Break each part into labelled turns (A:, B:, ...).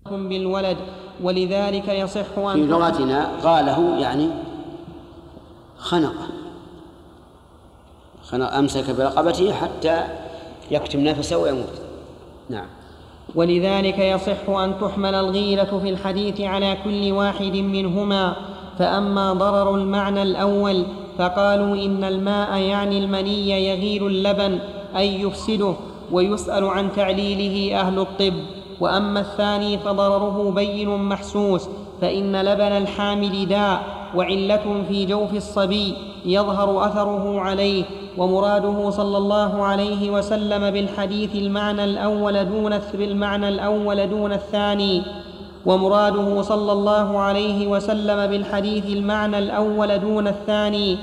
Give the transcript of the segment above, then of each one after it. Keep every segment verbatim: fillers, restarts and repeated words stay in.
A: بالولد، ولذلك يصح أن
B: في لغتنا غاله يعني خنقه خنق أمسك برقبته حتى يكتم نفسه ويموت. نعم.
A: ولذلك يصح أن تحمل الغيلة في الحديث على كل واحد منهما. فأما ضرر المعنى الأول فقالوا إن الماء يعني المني يغيل اللبن أي يفسده، ويسأل عن تعليله أهل الطب. وأما الثاني فضرره بين محسوس، فإن لبن الحامل داء وعلة في جوف الصبي يظهر أثره عليه. ومراده صلى الله عليه وسلم بالحديث المعنى الأول دون بالمعنى الأول دون الثاني ومراده صلى الله عليه وسلم بالحديث المعنى الأول دون الثاني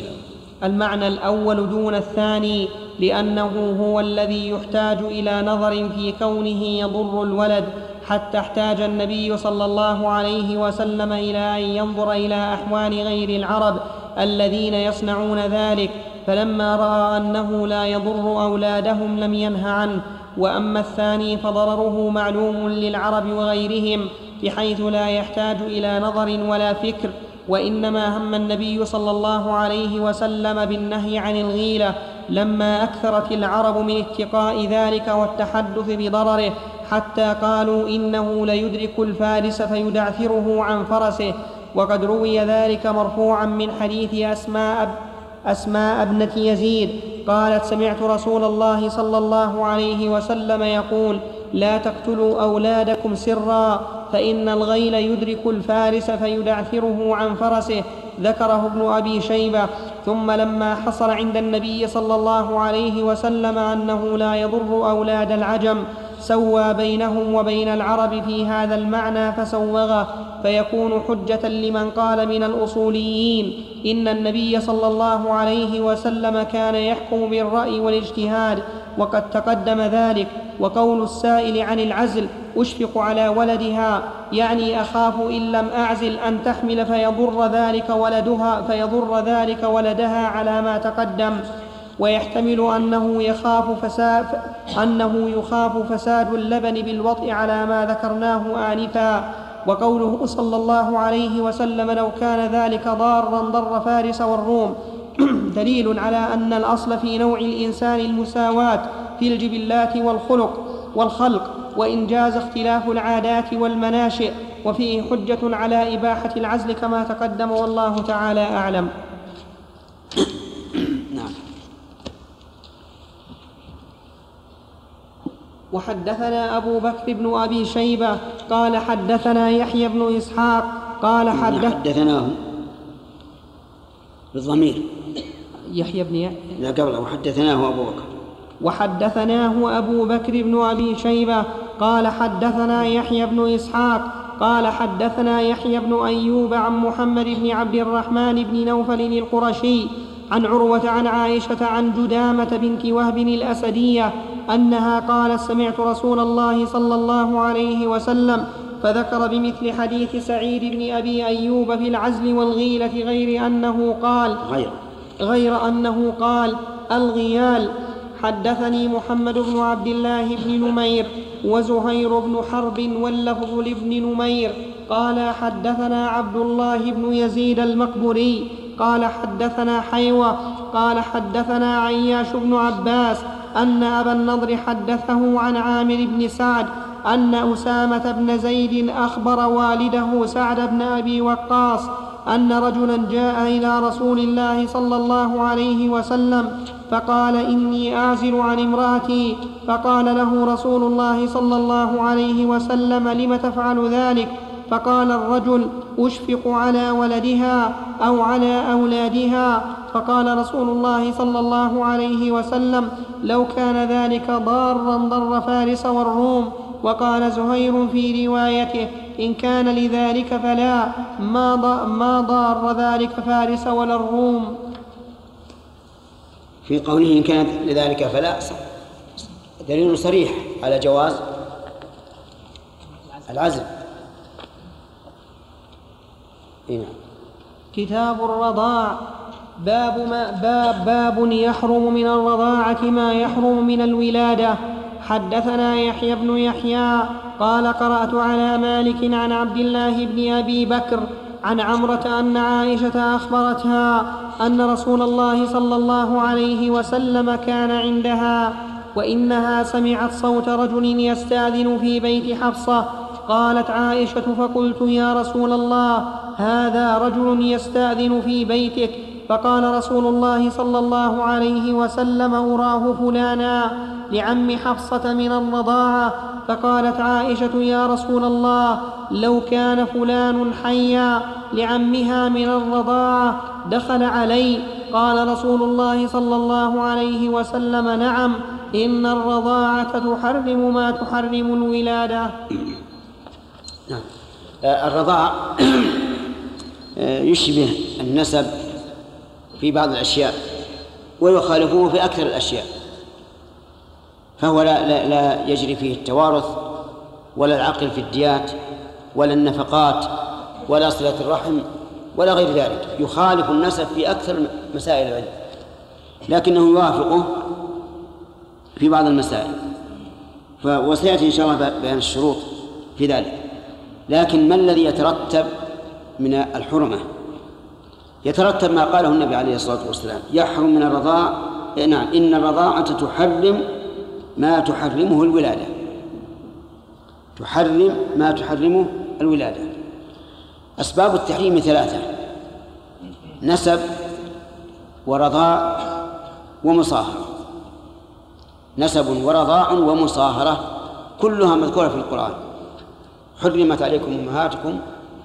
A: المعنى الأول دون الثاني لأنه هو الذي يحتاج إلى نظر في كونه يضر الولد، حتى احتاج النبي صلى الله عليه وسلم إلى أن ينظر إلى أحوال غير العرب الذين يصنعون ذلك، فلما رأى أنه لا يضر أولادهم لم ينه عنه. وأما الثاني فضرره معلوم للعرب وغيرهم بحيث لا يحتاج إلى نظر ولا فكر، وإنما هم النبي صلى الله عليه وسلم بالنهي عن الغيلة لما أكثرت العرب من اتقاء ذلك والتحدث بضرره، حتى قالوا إنه ليدرك الفارس فيدعثره عن فرسه. وقد روي ذلك مرفوعا من حديث أسماء أسماء ابنة يزيد قالت: سمعت رسول الله صلى الله عليه وسلم يقول: لا تقتلوا أولادكم سرا، فإن الغيل يدرك الفارس فيدعثره عن فرسه. ذكره ابن أبي شيبة. ثم لما حصل عند النبي صلى الله عليه وسلم أنه لا يضر أولاد العجم سوى بينهم وبين العرب في هذا المعنى فسوغه، فيكون حجة لمن قال من الأصوليين إن النبي صلى الله عليه وسلم كان يحكم بالرأي والاجتهاد، وقد تقدم ذلك. وقول السائل عن العزل: أشفق على ولدها، يعني أخاف إن لم أعزل أن تحمل فيضر ذلك ولدها فيضر ذلك ولدها على ما تقدم. ويحتمل أنه يخاف فساد أنه يخاف فساد اللبن بالوطء على ما ذكرناه آنفا. وقوله صلى الله عليه وسلم: لو كان ذلك ضارا ضر فارس والروم، دليل على أن الأصل في نوع الإنسان المساواة في الجبلات والخلق والخلق وإن جاز اختلاف العادات والمناشئ، وفيه حجة على إباحة العزل كما تقدم، والله تعالى أعلم.
B: نعم.
A: وحدثنا أبو بكر بن أبي شيبة قال حدثنا يحيى بن إسحاق قال
B: حدثناه بالضمير
A: يحيى بن يحيى
B: لا قبل وحدثناه أبو بكر
A: وحدثناه أبو بكر بن أبي شيبة قال حدثنا يحيى بن إسحاق قال حدثنا يحيى بن أيوب عن محمد بن عبد الرحمن بن نوفل القرشي عن عروة عن عائشة عن جدامة بنت وهب الأسدية أنها قالت: سمعت رسول الله صلى الله عليه وسلم، فذكر بمثل حديث سعيد بن أبي أيوب في العزل والغيلة غير أنه قال
B: غير,
A: غير أنه قال الغيال. حدثني محمد بن عبد الله بن نمير وزهير بن حرب واللفظ لابن نمير قال حدثنا عبد الله بن يزيد المقبري قال حدثنا حيوة قال حدثنا عياش بن عباس أن أبا النضر حدثه عن عامر بن سعد أن أسامة بن زيد أخبر والده سعد بن أبي وقاص أن رجلا جاء إلى رسول الله صلى الله عليه وسلم فقال: إني أعزل عن امرأتي. فقال له رسول الله صلى الله عليه وسلم: لم تفعل ذلك؟ فقال الرجل: أشفق على ولدها أو على أولادها. فقال رسول الله صلى الله عليه وسلم: لو كان ذلك ضارا ضر فارس والروم. وقال زهير في روايته: إن كان لذلك فلا، ما ضار ذلك فارس ولا الروم.
B: في قوله إن كان لذلك فلا دليل صريح على جواز العزل. إيه.
A: كتاب الرضاع. باب, ما باب, باب يحرم من الرضاعة ما يحرم من الولادة. حدثنا يحيى بن يحيى قال قرأت على مالك عن عبد الله بن أبي بكر عن عمرة أن عائشة أخبرتها أن رسول الله صلى الله عليه وسلم كان عندها وإنها سمعت صوت رجل يستأذن في بيت حفصة. قالت عائشة فقلت يا رسول الله هذا رجل يستأذن في بيتك. فقال رسول الله صلى الله عليه وسلم أراه فلانا لعم حفصة من الرضاعة. فقالت عائشة يا رسول الله لو كان فلان حيا لعمها من الرضاعة دخل علي. قال رسول الله صلى الله عليه وسلم نعم إن الرضاعة تحرم ما تحرم الولادة.
B: نعم. الرضاع يشبه النسب في بعض الأشياء ويخالفه في أكثر الأشياء، فهو لا, لا, لا يجري فيه التوارث ولا العقل في الديات ولا النفقات ولا صلة الرحم ولا غير ذلك، يخالف النسب في أكثر مسائل العلم، لكنه يوافقه في بعض المسائل، وسيأتي إن شاء الله بيان الشروط في ذلك. لكن ما الذي يترتب من الحرمة؟ يترتب ما قاله النبي عليه الصلاة والسلام يحرم من الرضاع، نعم إن الرضاعة تحرم ما تحرمه الولادة، تحرم ما تحرمه الولادة. أسباب التحريم ثلاثة: نسب ورضاع ومصاهرة. نسب ورضاع ومصاهرة كلها مذكورة في القرآن. حرمت عليكم أمهاتكم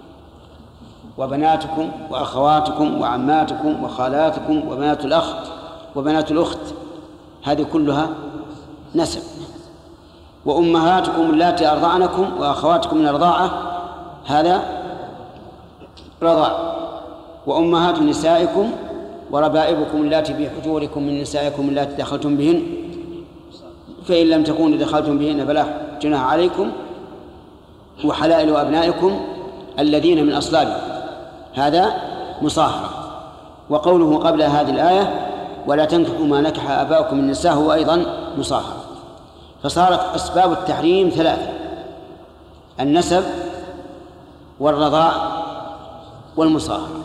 B: وبناتكم وأخواتكم وعماتكم وخالاتكم وبنات الأخت وبنات الأخت، هذه كلها نسب. وأمهاتكم اللاتي أرضعنكم وأخواتكم من الرضاعة، هذا رضاع. وأمهات نسائكم وربائبكم اللاتي في حجوركم من نسائكم اللاتي دخلتم بهن، فإن لم تكونوا دخلتم بهن فلا جناح عليكم، وحلائل أبنائكم الذين من أصلابكم، هذا مصاهرة. وقوله قبل هذه الآية ولا تنكحوا ما نكح آباؤكم من النساء هو أيضا مصاهرة. فصارت أسباب التحريم ثلاثة: النسب والرضاع والمصاهرة.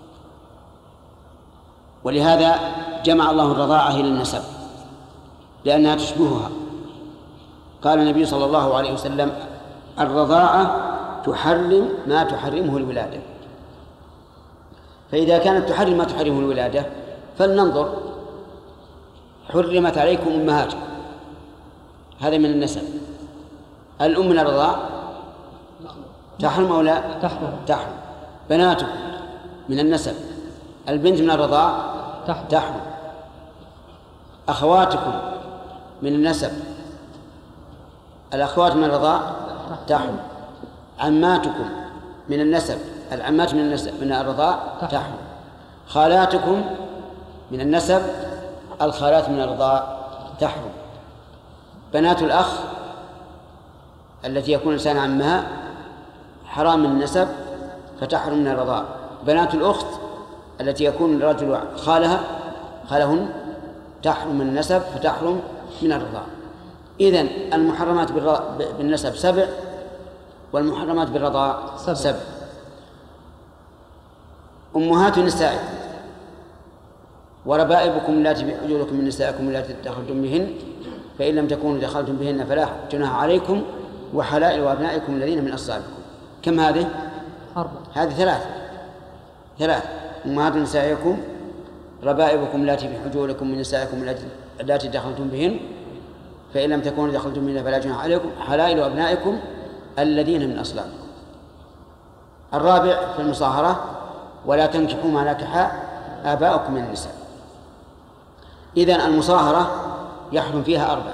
B: ولهذا جمع الله الرضاعة إلى النسب لأنها تشبهها. قال النبي صلى الله عليه وسلم الرضاعة تحرم ما تحرمه الولادة. فإذا كانت تحرم ما تحرمه الولادة فلننظر: حرمت عليكم أمهاتكم، هذا من النسب. الأم من الرضاع تحرم أو لا؟
A: تحرم.
B: تحرم. بناتكم من النسب. البنت من الرضاع
A: تحرم.
B: تحرم. أخواتكم من النسب. الأخوات من الرضاع تحرم. عماتكم من النسب. العمات من النسب من الرضاع تحرم. خالاتكم من النسب. الخالات من الرضاع تحرم. بنات الأخ التي يكون الإنسان عمها حرام من النسب فتحرم من الرضاع. بنات الأخت التي يكون الرجل خالها خالهن تحرم من النسب فتحرم من الرضاع. إذن المحرمات بالنسب سبع والمحرمات بالرضاع سبع, سبع. أمهات نسائكم وربائبكم اللاتي في حجوركم من نسائكم اللاتي دخلتم بهن، فإن لم تكونوا دخلتم بهن فلا جناح عليكم، وحلائل أبنائكم الذين من أصلابكم. كم هذه؟
A: أربعة.
B: هذه ثلاثة ثلاثة أمهات نسائكم، ربائبكم اللاتي في حجوركم من نسائكم اللاتي دخلتم بهن، فإن لم تكونوا دخلتم بهن فلا جناح عليكم، حلائل أبنائكم الذين من أصلابكم. الرابع في المصاهرة ولا تنكحوا ما نكح آباؤكم من النساء. إذن المصاهرة يحرم فيها أربعة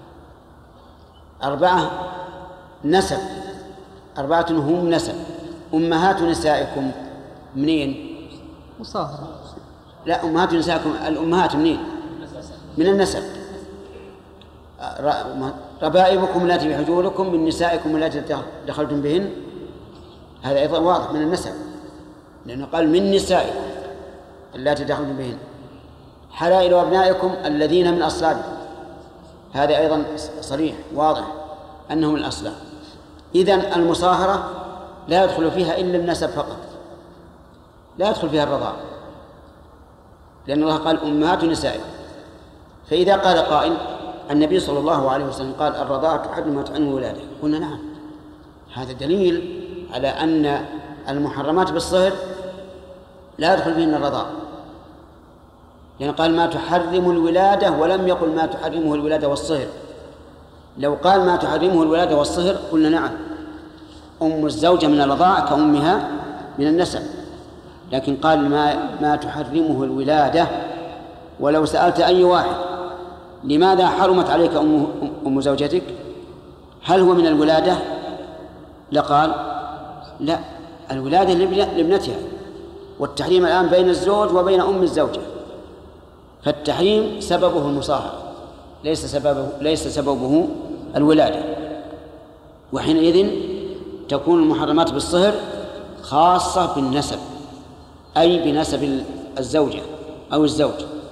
B: أربعة نسب، أربعة هم نسب. أمهات نسائكم منين؟
A: مصاهرة.
B: لا، أمهات نسائكم الأمهات منين؟ من النسب. ربائبكم التي في حجوركم من نسائكم التي دخلتم بهن، هذا أيضا واضح من النسب لأنه قال من نسائكم التي دخلتم بهن. حلائل أبنائكم الذين من أصلابكم، هذا أيضا صريح واضح أنهم الأصلان. إذن المصاهرة لا يدخل فيها إلا النسب فقط، لا يدخل فيها الرضاع، لأن الله قال أمهات نسائكم. فإذا قال قائل النبي صلى الله عليه وسلم قال الرضاعة تحرم وتحرم ولاده، قلنا نعم، هذا دليل على أن المحرمات بالصهر لا يدخل فيهن الرضاع، لأن قال ما تحرم الولادة ولم يقل ما تحرمه الولادة والصهر. لو قال ما تحرمه الولادة والصهر قلنا نعم، أم الزوجة من الرضاعة كأمها من النسب، لكن قال ما, ما تحرمه الولادة. ولو سألت أي واحد لماذا حرمت عليك أم, أم زوجتك، هل هو من الولادة؟ لقال لا، الولادة لابنتها، والتحريم الآن بين الزوج وبين أم الزوجة، فالتحريم سببه المصاهرة ليس سببه, ليس سببه الولادة. وحينئذ تكون المحرمات بالصهر خاصة بالنسب، أي بنسب الزوجة أو الزوج.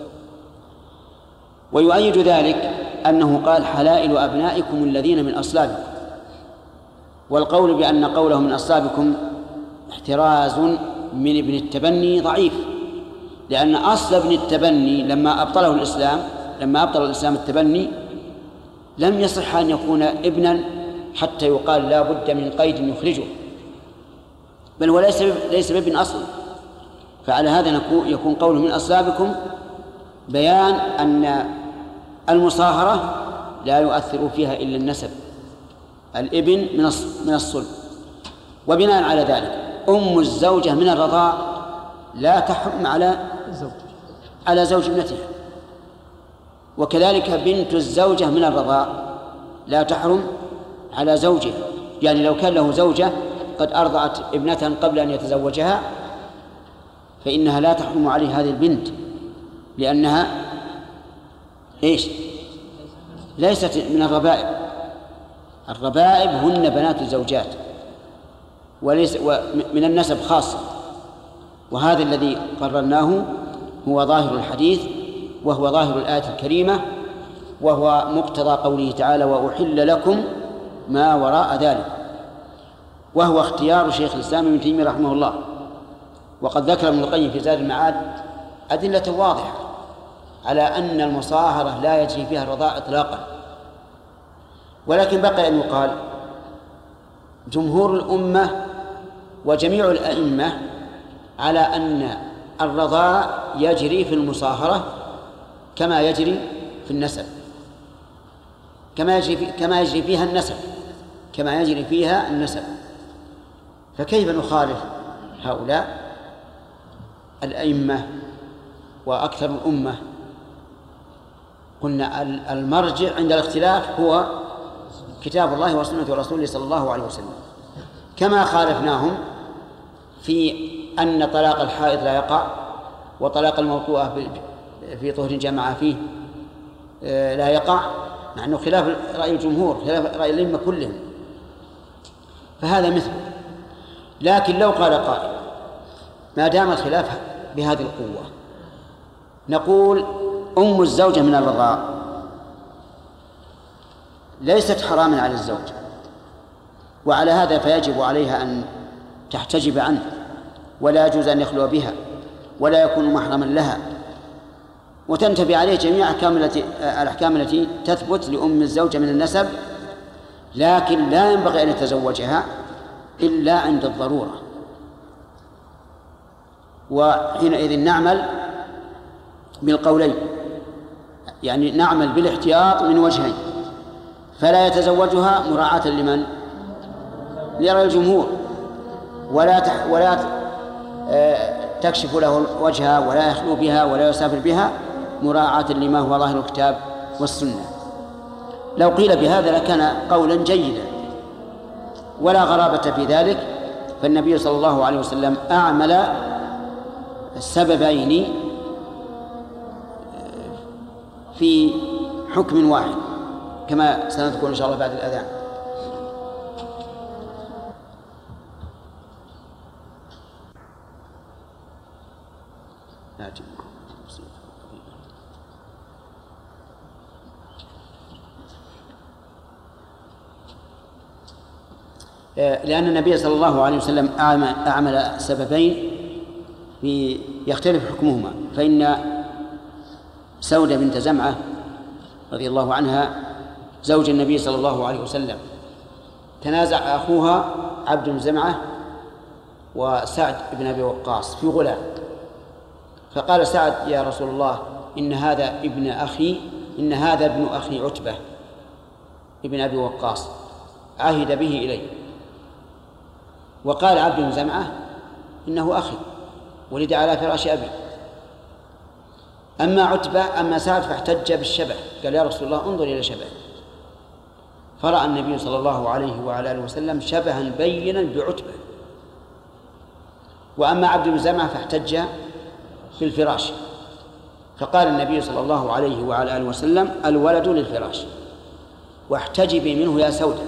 B: ويؤيد ذلك أنه قال حلائل أبنائكم الذين من أصلابكم، والقول بأن قوله من أصلابكم احتراز من ابن التبني ضعيف، لأن أصل ابن التبني لما أبطله الإسلام لما أبطل الإسلام التبني لم يصح أن يكون ابنا حتى يقال لا بد من قيد يخرجه، بل هو ليس ليس بابن أصلا. فعلى هذا يكون قوله من أصلابكم بيان أن المصاهرة لا يؤثر فيها إلا النسب، الابن من الصلب. وبناء على ذلك أم الزوجة من الرضاع لا تحرم على على زوج ابنتها، وكذلك بنت الزوجة من الرضاع لا تحرم على زوجه. يعني لو كان له زوجة قد أرضعت ابنة قبل أن يتزوجها فإنها لا تحرم عليه هذه البنت، لأنها إيش؟ ليست من الربائب. الربائب هن بنات الزوجات وليس من النسب خاصة، وهذا الذي قررناه هو ظاهر الحديث وهو ظاهر الآية الكريمة، وهو مقتضى قوله تعالى وأحل لكم ما وراء ذلك، وهو اختيار شيخ الإسلام ابن تيمية رحمه الله. وقد ذكر ابن القيم في زاد المعاد أدلة واضحة على أن المصاهرة لا يجري فيها الرضاع إطلاقا. ولكن بقي أن يقال جمهور الأمة وجميع الأئمة على أن الرضاع يجري في المصاهرة كما يجري في النسب، كما يجري, في كما يجري فيها النسب كما يجري فيها النسب. فكيف نخالف هؤلاء الأئمة وأكثر الأمة؟ قلنا المرجع عند الاختلاف هو كتاب الله وسنة رسوله صلى الله عليه وسلم، كما خالفناهم في أن طلاق الحائض لا يقع وطلاق الموطوءة في طهر جمع فيه لا يقع، مع أنه خلاف رأي الجمهور، خلاف رأي الأئمة كلهم، فهذا مثل. لكن لو قال قائل ما دام الخلاف بهذه القوة نقول أم الزوجة من الرضاع ليست حراما على الزوج، وعلى هذا فيجب عليها أن تحتجب عنه ولا يجوز أن يخلو بها ولا يكون محرما لها، وتنتبه عليه جميع الأحكام التي تثبت لأم الزوجة من النسب، لكن لا ينبغي أن يتزوجها إلا عند الضرورة. وحينئذ نعمل بالقولين، يعني نعمل بالاحتياط من وجهين، فلا يتزوجها مراعاة لمن؟ لرأي الجمهور، ولا تح ولا تكشف له وجهها ولا يخلو بها ولا يسافر بها مراعاة لما هو ظاهر الكتاب والسنة. لو قيل بهذا لكان قولا جيدا ولا غرابة في ذلك، فالنبي صلى الله عليه وسلم أعمل السببين في حكم واحد كما سنذكر إن شاء الله بعد الأذان. لأن النبي صلى الله عليه وسلم أعمل سببين يختلف حكمهما. فإن سودة بنت زمعة رضي الله عنها زوج النبي صلى الله عليه وسلم تنازع أخوها عبد بن زمعة وسعد بن أبي وقاص في غلام، فقال سعد: يا رسول الله، إن هذا ابن أخي إن هذا ابن أخي عتبة ابن أبي وقاص عهد به إلي. وقال عبد بن زمعة: إنه أخي ولد على فراش أبي. أما عتبة أما سعد فاحتج بالشبه، قال: يا رسول الله، انظر إلى شبه. فرأى النبي صلى الله عليه وعلى آله وسلم شبها بينا بعتبة. وأما عبد بن زمعة فاحتج في الفراش، فقال النبي صلى الله عليه وعلى آله وسلم: الولد للفراش واحتجبي منه يا سودة.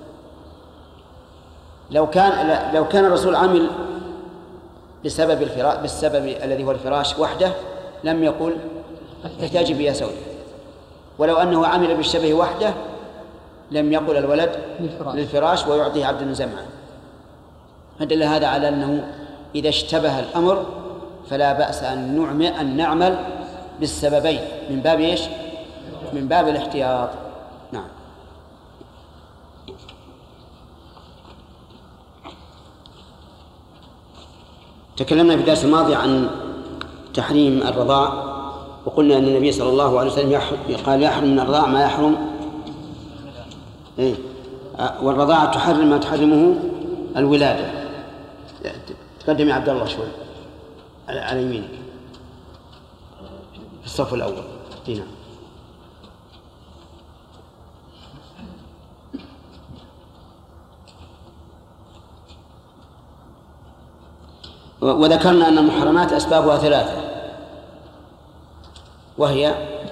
B: لو كان لو كان الرسول عمل بسبب الفراش بالسبب الذي هو الفراش وحده لم يقل احتجبي يا سودة، ولو أنه عمل بالشبه وحده لم يقل الولد للفراش ويعطيه عبد بن زمعة. فدل هذا على أنه إذا اشتبه الأمر فلا بأس أن نعمل بالسببين من باب إيش؟ من باب الاحتياط. نعم. تكلمنا في الدرس الماضي عن تحريم الرضاع، وقلنا أن النبي صلى الله عليه وسلم قال: يحرم من الرضاع ما يحرم إيه؟ والرضاعة تحرم ما تحرمه الولادة. تقدم يا عبد الله شوي على يمينك في الصف الأول. هنا. وذكرنا أن المحرمات أسبابها ثلاثة، وهي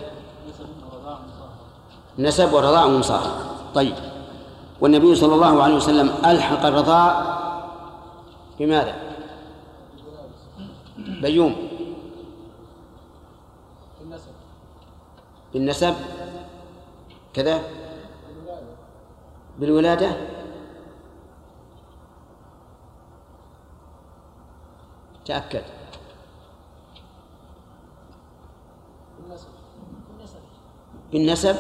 B: نسب ورضاع ومصاهرة. طيب، والنبي صلى الله عليه وسلم ألحق الرضاع بماذا؟ بيوم بالنسب كذا بالولادة. تأكد. بالنسب.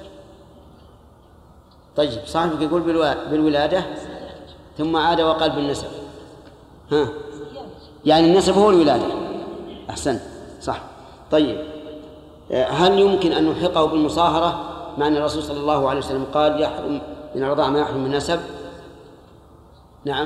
B: طيب، صاحبك يقول بالولادة ثم عاد وقال بالنسب. ها، يعني النسب هو الولادة. أحسن، صح. طيب، هل يمكن أن نلحقه بالمصاهرة مع أن الرسول صلى الله عليه وسلم قال: يحرم من الرضاعة ما يحرم من النسب؟ نعم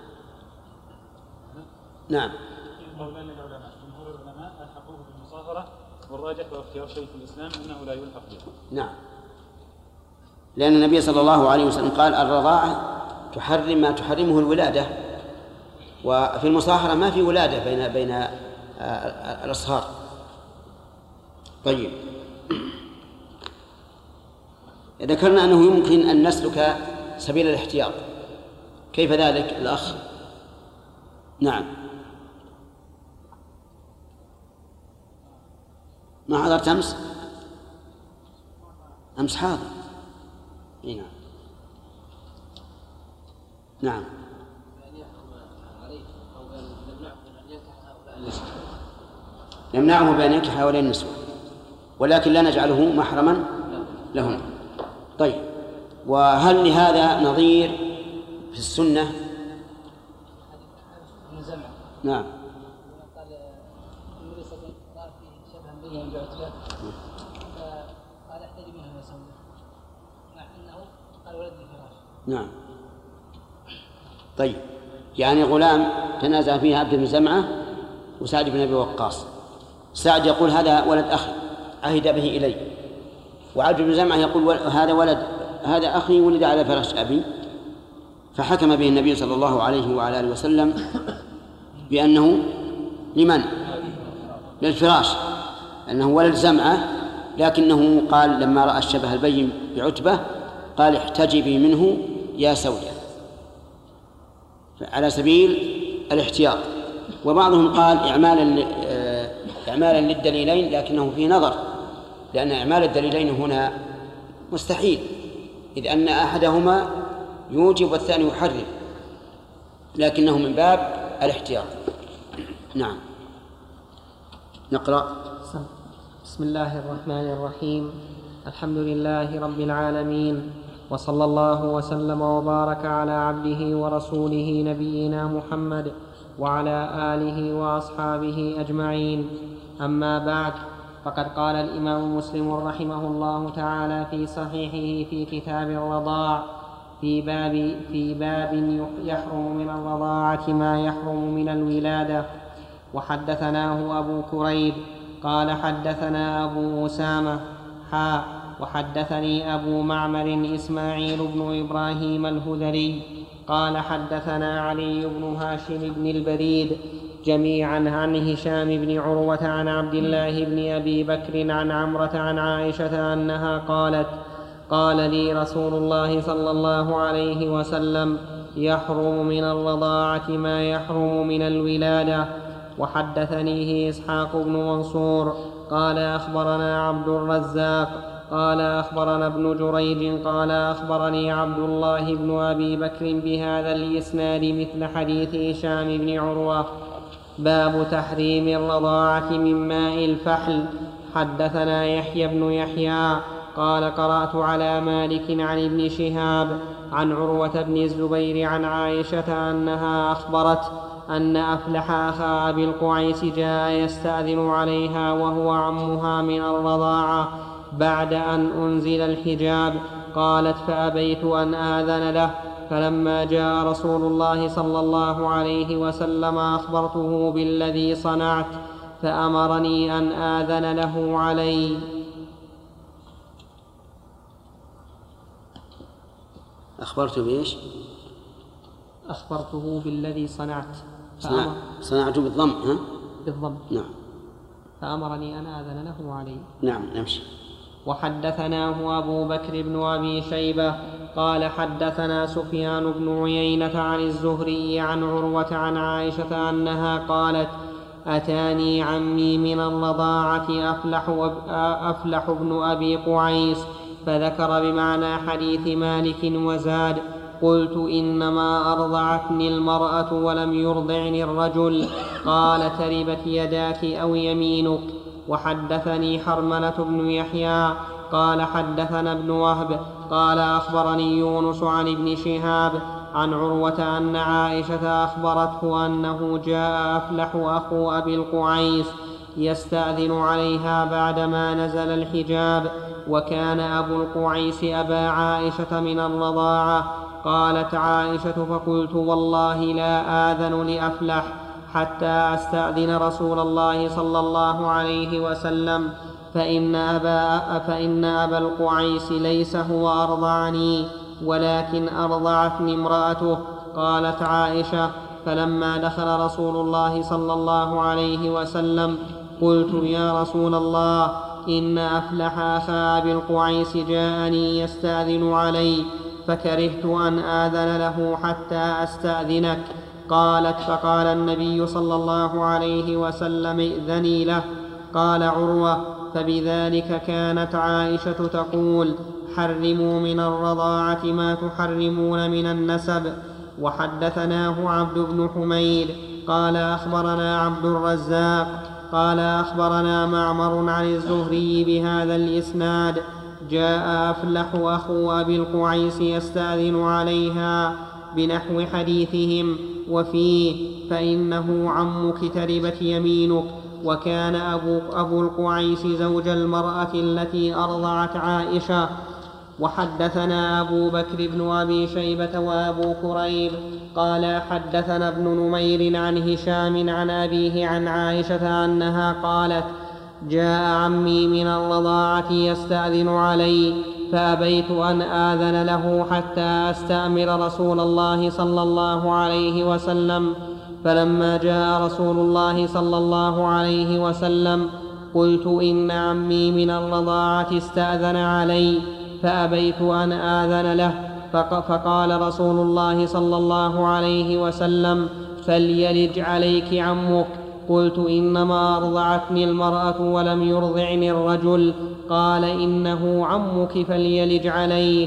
B: نعم.
C: قولان للعلماء، جمهور العلماء ألحقوه بالمصاهرة، والراجح واختيار شيخ الإسلام أنه لا يلحق به.
B: نعم، لأن النبي صلى الله عليه وسلم قال: الرضاعة تحرم ما تحرمه الولادة، وفي المصاهرة ما في ولادة بين بين الأصهار. طيب، ذكرنا أنه يمكن أن نسلك سبيل الاحتياط. كيف ذلك الأخ؟ نعم. ما حضرت أمس؟ أمس حاضر. نعم نعم. نمنعه بأن ينكح هؤلاء النسوة، ولكن لا نجعله محرما لهم. طيب، وهل لهذا نظير في السنة؟ نعم.
D: قال النبي صلى الله عليه وسلم شبها بين بعتبة، فقال: احتج منه يا سودة، مع أنه قال ولد الفراش.
B: نعم. طيب، يعني غلام تنازع فيه عبد بن زمعة وسعد بن أبي وقاص. سعد يقول: هذا ولد أخي عهد به إلي، وعبد بن زمعة يقول: هذا ولد هذا أخي ولد على فراش أبي. فحكم به النبي صلى الله عليه وعلى آله وسلم بأنه لمن؟ للفراش، أنه ولد زمعة، لكنه قال لما رأى الشبه البين بعتبة قال: احتجبي منه يا سودة، على سبيل الاحتياط. وبعضهم قال إعمالا إعمالا للدليلين، لكنه فيه نظر، لأن إعمال الدليلين هنا مستحيل، إذ أن أحدهما يوجب والثاني يحرم، لكنه من باب الاحتياط. نعم. نقرأ.
A: بسم الله الرحمن الرحيم. الحمد لله رب العالمين، وصلى الله وسلم وبارك على عبده ورسوله نبينا محمد وعلى آله وأصحابه أجمعين. أما بعد، فقد قال الإمام مسلم رحمه الله تعالى في صحيحه في كتاب الرضاع في باب, في باب يحرم من الرضاعة ما يحرم من الولادة. وحدثناه أبو كريب قال حدثنا أبو أسامة حا وحدثني أبو معمر إسماعيل بن إبراهيم الهذلي قال حدثنا علي بن هاشم بن البريد جميعا عن هشام بن عروة عن عبد الله بن أبي بكر عن عمرة عن عائشة أنها قالت: قال لي رسول الله صلى الله عليه وسلم: يحرم من الرضاعة ما يحرم من الولادة. وحدثنيه إسحاق بن منصور قال أخبرنا عبد الرزاق قال أخبرنا ابن جريج قال أخبرني عبد الله بن أبي بكر بهذا الإسناد مثل حديث هشام بن عروة. باب تحريم الرضاعة من ماء الفحل. حدثنا يحيى بن يحيى قال قرأت على مالك عن ابن شهاب عن عروة بن الزبير عن عائشة أنها أخبرت أن أفلح أخا أبي القعيس جاء يستأذن عليها وهو عمها من الرضاعة بعد أن أنزل الحجاب. قالت: فأبيت أن آذن له، فلما جاء رسول الله صلى الله عليه وسلم أخبرته بالذي صنعت فأمرني أن آذن له علي.
B: أخبرته بإيش؟
A: أخبرته بالذي صنعت.
B: صنع... صنعته بالضم. ها؟
A: بالضم.
B: نعم.
A: فأمرني أن آذن له علي.
B: نعم. نمشي.
A: وحدثناه أبو بكر بن أبي شيبة قال حدثنا سفيان بن عيينة عن الزهري عن عروة عن عائشة أنها قالت: أتاني عمي من الرضاعة أفلح, أفلح بن أبي قعيس فذكر بمعنى حديث مالك وزاد: قلت: إنما أرضعتني المرأة ولم يرضعني الرجل. قال: تربت يداك أو يمينك. وحدثني حرملة بن يحيى قال حدثنا ابن وهب قال أخبرني يونس عن ابن شهاب عن عروة أن عائشة أخبرته أنه جاء أفلح أخو أبي القعيس يستأذن عليها بعدما نزل الحجاب، وكان أبو القعيس أبا عائشة من الرضاعة. قالت عائشة: فقلت: والله لا آذن لأفلح حتى أستأذن رسول الله صلى الله عليه وسلم، فإن أبا, فإن أبا القعيس ليس هو أرضعني ولكن أرضعتني امرأته. قالت عائشة: فلما دخل رسول الله صلى الله عليه وسلم قلت: يا رسول الله، إن أفلح أخا أبي القعيس جاءني يستأذن علي فكرهت أن آذن له حتى أستأذنك. قالت: فقال النبي صلى الله عليه وسلم: ائذني له. قال عروة: فبذلك كانت عائشة تقول: حرموا من الرضاعة ما تحرمون من النسب. وحدثناه عبد بن حميد قال أخبرنا عبد الرزاق قال أخبرنا معمر عن الزهري بهذا الإسناد: جاء أفلح أخو أبي القعيس يستأذن عليها بنحو حديثهم، وفيه: فإنه عمك تربت يمينك. وكان أبو, أبو القعيس زوج المرأة التي أرضعت عائشة. وحدثنا أبو بكر بن أبي شيبة وأبو كريب قال حدثنا ابن نمير عن هشام عن أبيه عن عائشة أنها قالت: جاء عمي من الرضاعة يستأذن علي فأبيت أن آذن له حتى أستأمر رسول الله صلى الله عليه وسلم، فلما جاء رسول الله صلى الله عليه وسلم قلت: إن عمي من الرضاعة استأذن علي فأبيت أن آذن له. فقال رسول الله صلى الله عليه وسلم: فليلج عليك عمك. قلت: إنما أرضعتني المرأة ولم يرضعني الرجل. قال: إنه عمك فليلج عليك.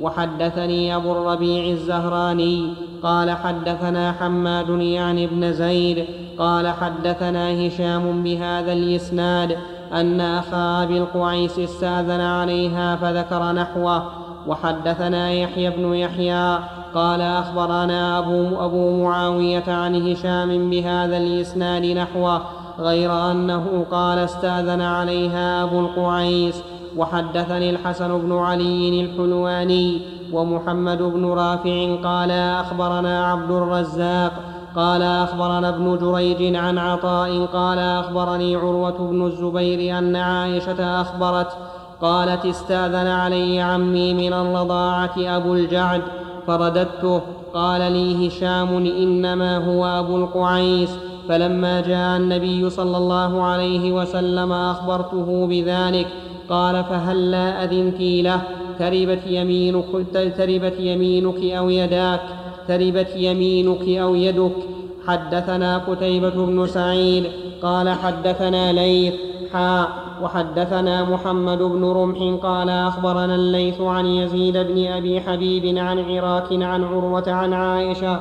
A: وحدثني أبو الربيع الزهراني قال حدثنا حماد يعني بن زيد قال حدثنا هشام بهذا الإسناد أن أخا أبي القعيس استأذن عليها فذكر نحوه. وحدثنا يحيى بن يحيى قال أخبرنا أبو, أبو معاوية عن هشام بهذا الإسناد نحوه غير أنه قال استأذن عليها أبو القعيس. وحدثني الحسن بن علي الحلواني ومحمد بن رافع قال أخبرنا عبد الرزاق قال أخبرنا ابن جريج عن عطاء قال أخبرني عروة بن الزبير أن عائشة أخبرت قالت استأذن علي عمي من الرضاعة أبو الجعد فرددته قال لي هشام إنما هو أبو القعيس. فلما جاء النبي صلى الله عليه وسلم أخبرته بذلك قال فهلا أذنتي له تربت يمينك, تربت يمينك أو يداك تربت يمينك أو يدك. حدثنا قتيبة بن سعيد قال حدثنا ليث حاء وحدثنا محمد بن رمح قال أخبرنا الليث عن يزيد بن أبي حبيب عن عراك عن عروة عن عائشة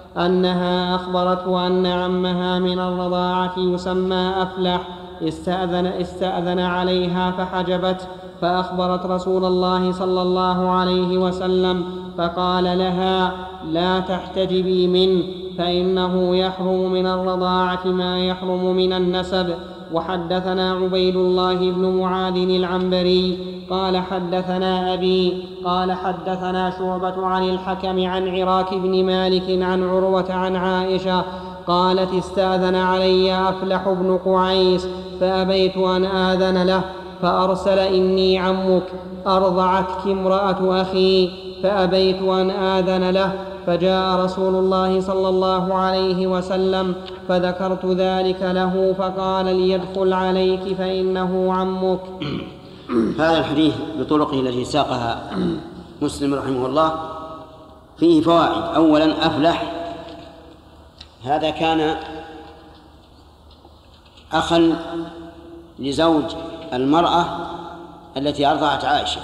A: أنها أخبرته أن عمها من الرضاعة يسمى أفلح استأذن, استأذن عليها فحجبت فأخبرت رسول الله صلى الله عليه وسلم فقال لها لا تحتجبي منه فإنه يحرم من الرضاعة ما يحرم من النسب. وحدثنا عبيد الله بن معاذ العنبري قال حدثنا أبي قال حدثنا شعبة عن الحكم عن عراك بن مالك عن عروة عن عائشة قالت استأذن علي أفلح بن قعيس فأبيت أن آذن له فأرسل إني عمك أرضعتك امرأة أخي فأبيت أن آذن له فجاء رسول الله صلى الله عليه وسلم فذكرت ذلك له فقال ليدخل عليك فإنه عمك.
B: هذا الحديث بطرقه التي ساقها مسلم رحمه الله فيه فوائد. أولا أفلح هذا كان أخا لزوج المرأة التي أرضعت عائشة،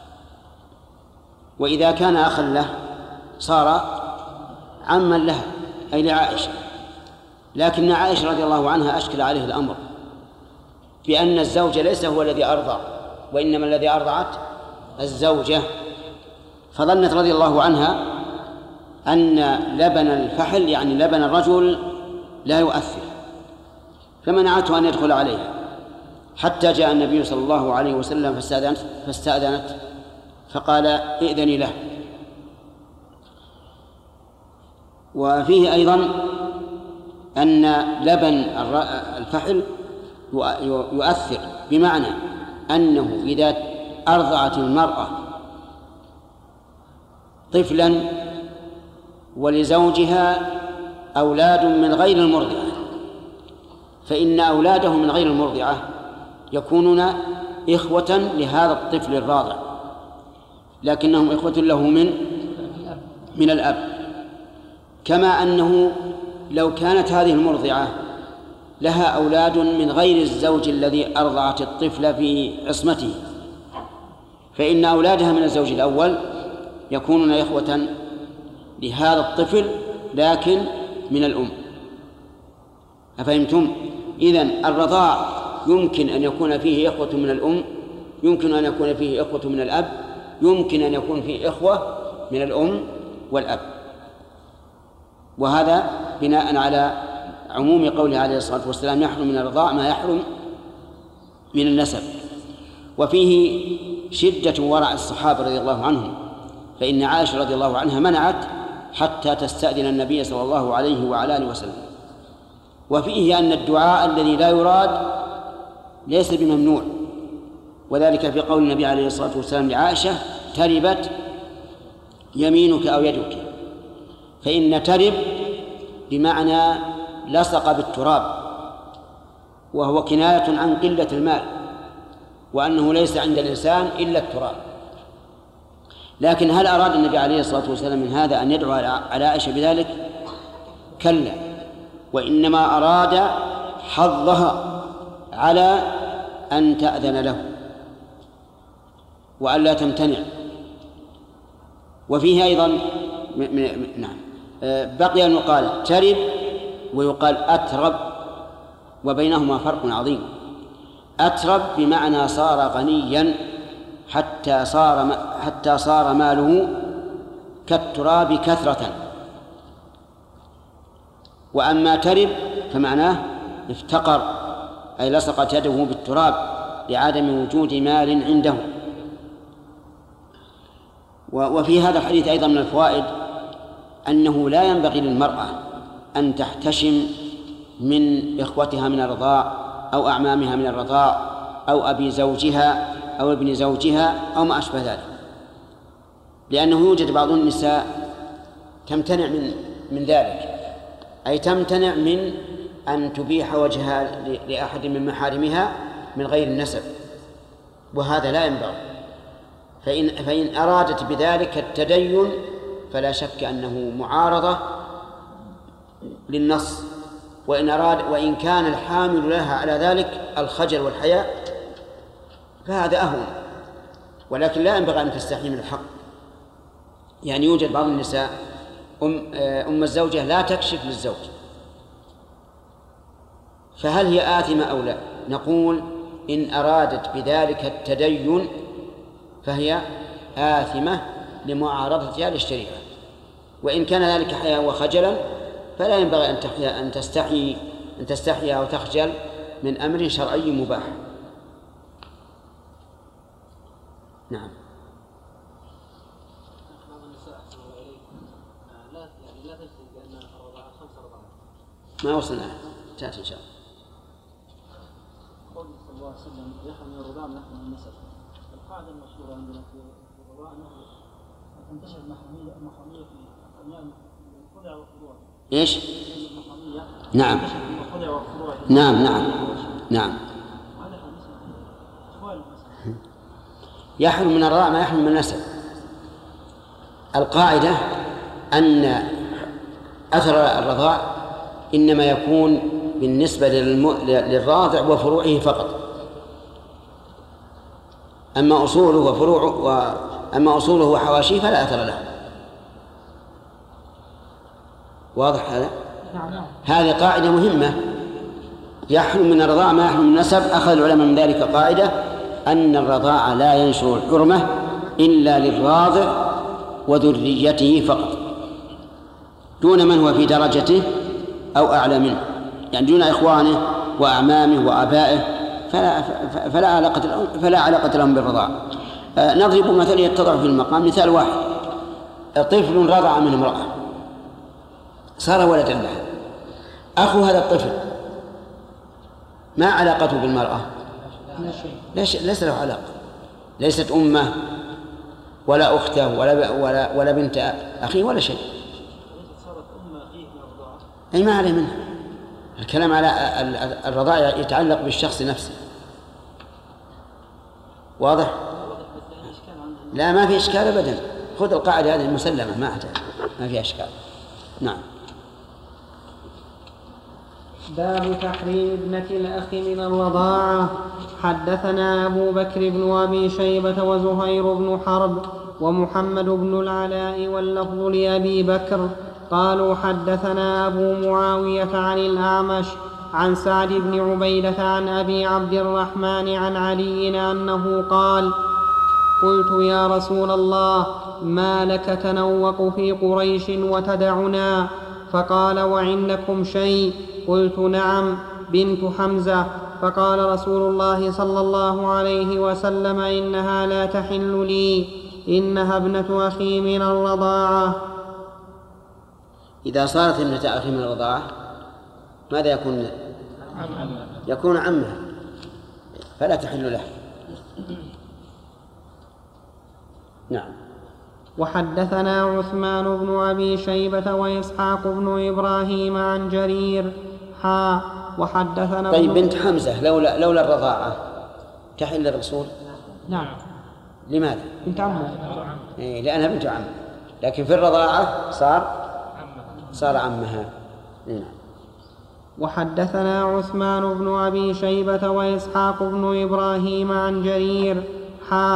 B: وإذا كان أخا له صار عما لها أي لعائشة. لكن عائشة رضي الله عنها أشكل عليه الأمر بأن الزوج ليس هو الذي أرضع وإنما الذي أرضعت الزوجة، فظنت رضي الله عنها أن لبن الفحل يعني لبن الرجل لا يؤثر فمنعته أن يدخل عليها حتى جاء النبي صلى الله عليه وسلم فاستأذنت, فاستأذنت فقال ائذني له. وفيه أيضا أن لبن الفحل يؤثر، بمعنى أنه إذا أرضعت المرأة طفلا ولزوجها أولاد من غير المرضعة فإن أولاده من غير المرضعة يكونون إخوة لهذا الطفل الراضع، لكنهم إخوة له من من الأب. كما أنه لو كانت هذه المرضعة لها أولاد من غير الزوج الذي أرضعت الطفل في عصمته فإن أولادها من الزوج الأول يكونون إخوة لهذا الطفل لكن من الأم. أفهمتم؟ إذن الرضاع يمكن أن يكون فيه إخوة من الأم، يمكن أن يكون فيه إخوة من الأب، يمكن أن يكون فيه إخوة من الأم والأب، وهذا بناء على عموم قوله عليه الصلاة والسلام يحرم من الرضاع ما يحرم من النسب. وفيه شدة ورع الصحابة رضي الله عنهم، فإن عائشة رضي الله عنها منعت حتى تستأذن النبي صلى الله عليه وعلى آله وسلم. وفيه أن الدعاء الذي لا يراد ليس بممنوع، وذلك في قول النبي عليه الصلاة والسلام لعائشة تربت يمينك أو يدك، فإن ترب بمعنى لصق بالتراب، وهو كناية عن قلة المال وأنه ليس عند الإنسان إلا التراب. لكن هل أراد النبي عليه الصلاة والسلام من هذا أن يدعو على عائشة بذلك؟ كلا، وإنما أراد حظها على أن تأذن له وأن لا تمتنع، وفيه أيضا م... م... نعم بقي أن يقال ترب ويقال أترب، وبينهما فرق عظيم. أترب بمعنى صار غنيا حتى صار حتى صار ماله كالتراب كثرة، وأما ترب فمعناه افتقر، أي لصقت يده بالتراب لعدم وجود مال عنده. وفي هذا الحديث أيضا من الفوائد أنه لا ينبغي للمرأة أن تحتشم من إخوتها من الرضاع أو أعمامها من الرضاع أو أبي زوجها أو ابن زوجها أو ما أشبه ذلك، لأنه يوجد بعض النساء تمتنع من من ذلك، أي تمتنع من أن تبيح وجهها لأحد من محارمها من غير النسب، وهذا لا ينبغي. فإن, فإن أرادت بذلك التدين فلا شك أنه معارضة للنص، وإن أراد وإن كان الحامل لها على ذلك الخجل والحياء فهذا أهون، ولكن لا ينبغي أن تستحي من الحق. يعني يوجد بعض النساء أم, أم الزوجة لا تكشف للزوج، فهل هي آثمة أو لا؟ نقول إن أرادت بذلك التدين فهي آثمة لمعارضتها للشريعة، وإن كان ذلك حياء وخجلا فلا ينبغي أن تحيا أن تستحي أن تستحيا أو تخجل من أمر شرعي مباح. نعم. ما وصلنا تأتي إن شاء الله.
E: قول صلى الله عليه وسلم يخرج من الرضاع نحن من النسب. القاعدة المشهورة عندنا في الرضاع أنه تنتشر المحرمية المحرمية في أبناء الخلع والفروع.
B: إيش؟
E: المحرمية.
B: نعم.
E: الخلع والفروع.
B: نعم نعم نعم. يحرم من الرضاع ما يحرم من النسب. القاعدة أن أثر الرضاع إنما يكون بالنسبة للراضع وفروعه فقط، أما أصوله وفروعه وأما أصوله وحواشيه فلا أثر له. واضح هذا؟ هذه قاعدة مهمة. يحرم من الرضاع ما يحرم من النسب. أخذ العلماء من ذلك قاعدة أن الرضاع لا ينشر الحرمة إلا للراضع وذريته فقط، دون من هو في درجته أو أعلى منه، يعني دون إخوانه وأعمامه وآبائه فلا, فلا, علاقة لهم فلا علاقة لهم بالرضاع. نضرب مثلا يتضع في المقام مثال واحد: طفل رضع من امرأة صار ولدا لها، أخو هذا الطفل ما علاقته بالمرأة؟ ليس له علاقة، ليست أمه ولا أخته ولا, ولا, ولا بنت أخيه ولا شيء، أي ما عليه منها. الكلام على الرضاع يتعلق بالشخص نفسه. واضح؟ لا ما في إشكال أبدا. خذ القاعدة هذه المسلمة ما أحتاج، ما فيها إشكال. نعم.
A: باب تحريم ابنة الأخ من الرضاعة. حدثنا أبو بكر بن أبي شيبة وزهير بن حرب ومحمد بن العلاء واللفظ لأبي بكر قالوا حدثنا أبو معاوية عن الأعمش عن سعد بن عبيدة عن أبي عبد الرحمن عن علي أنه قال: قلت يا رسول الله ما لك تنوق في قريش وتدعنا؟ فقال: وعندكم شيء؟ قلت: نعم، بنت حمزة. فقال رسول الله صلى الله عليه وسلم: إنها لا تحل لي، إنها ابنة أخي من الرضاعة.
B: إذا صارت ابنة أخي من الرضاعة ماذا يكون؟ يكون عمها، فلا تحل له. نعم.
A: وحدثنا عثمان بن أبي شيبة وإسحاق بن إبراهيم عن جرير حا وحدثنا.
B: طيب بنت حمزة لولا لولا الرضاعة تحل الرسول؟
A: نعم.
B: لماذا؟
A: بنت عمه.
B: إيه لأنها بنت عمه، لكن في الرضاعة صار صار عمها. نعم.
A: وحدثنا عثمان بن أبي شيبة وإسحاق بن إبراهيم عن جرير حا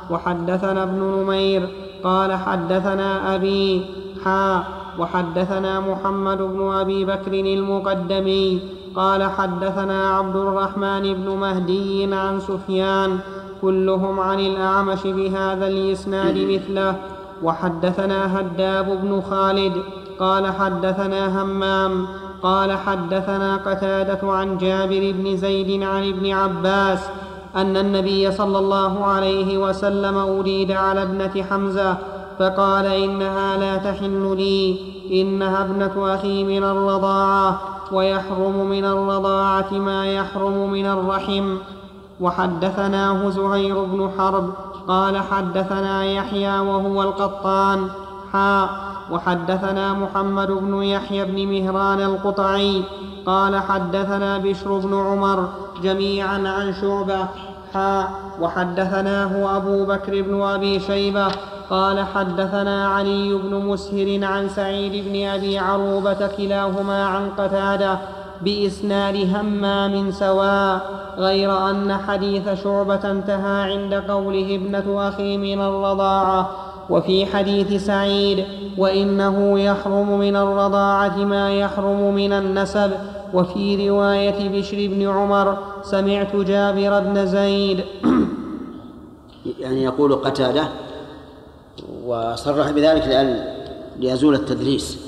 A: وحدثنا ابن نمير قال حدثنا أبي حا وحدثنا محمد بن أبي بكر المقدمي قال حدثنا عبد الرحمن بن مهدي عن سفيان كلهم عن الأعمش بهذا الإسناد مثله. وحدثنا هداب بن خالد قال حدثنا همام قال حدثنا قتادة عن جابر بن زيد عن ابن عباس أن النبي صلى الله عليه وسلم أريد على ابنة حمزة فقال إنها لا تحل لي، إنها ابنة أخي من الرضاعة، ويحرم من الرضاعة ما يحرم من الرحم. وحدثناه زهير بن حرب قال حدثنا يحيى وهو القطان حا وحدثنا محمد بن يحيى بن مهران القطعي قال حدثنا بشر بن عمر جميعا عن شعبة حا وحدثناه أبو بكر بن أبي شيبة قال حدثنا علي بن مسهر عن سعيد بن أبي عروبة كلاهما عن قتادة بإسناد همام سواء، غير أن حديث شعبة انتهى عند قوله ابنة أخي من الرضاعة. وفي حديث سعيد وإنه يحرم من الرضاعة ما يحرم من النسب. وفي رواية بشر بن عمر سمعت جابر بن زيد
B: يعني يقول قتادة وصرح بذلك لأن ليزول التدليس.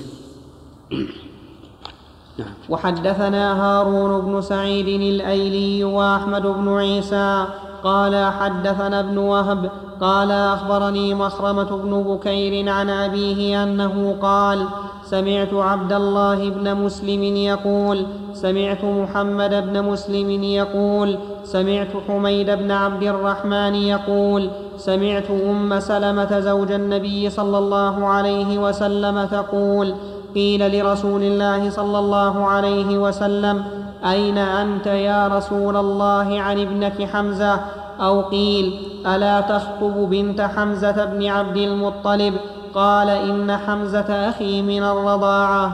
A: وحدثنا هارون بن سعيد الأيلي وأحمد بن عيسى قال حدثنا ابن وهب قال أخبرني مخرمة بن بكير عن أبيه أنه قال سمعت عبد الله بن مسلم يقول سمعت محمد بن مسلم يقول سمعت حميد بن عبد الرحمن يقول سمعت أم سلمة زوج النبي صلى الله عليه وسلم تقول قيل لرسول الله صلى الله عليه وسلم أين أنت يا رسول الله عن ابنة حمزة؟ أو قيل ألا تخطب بنت حمزة بن عبد المطلب؟ قال إن حمزة أخي من الرضاعة.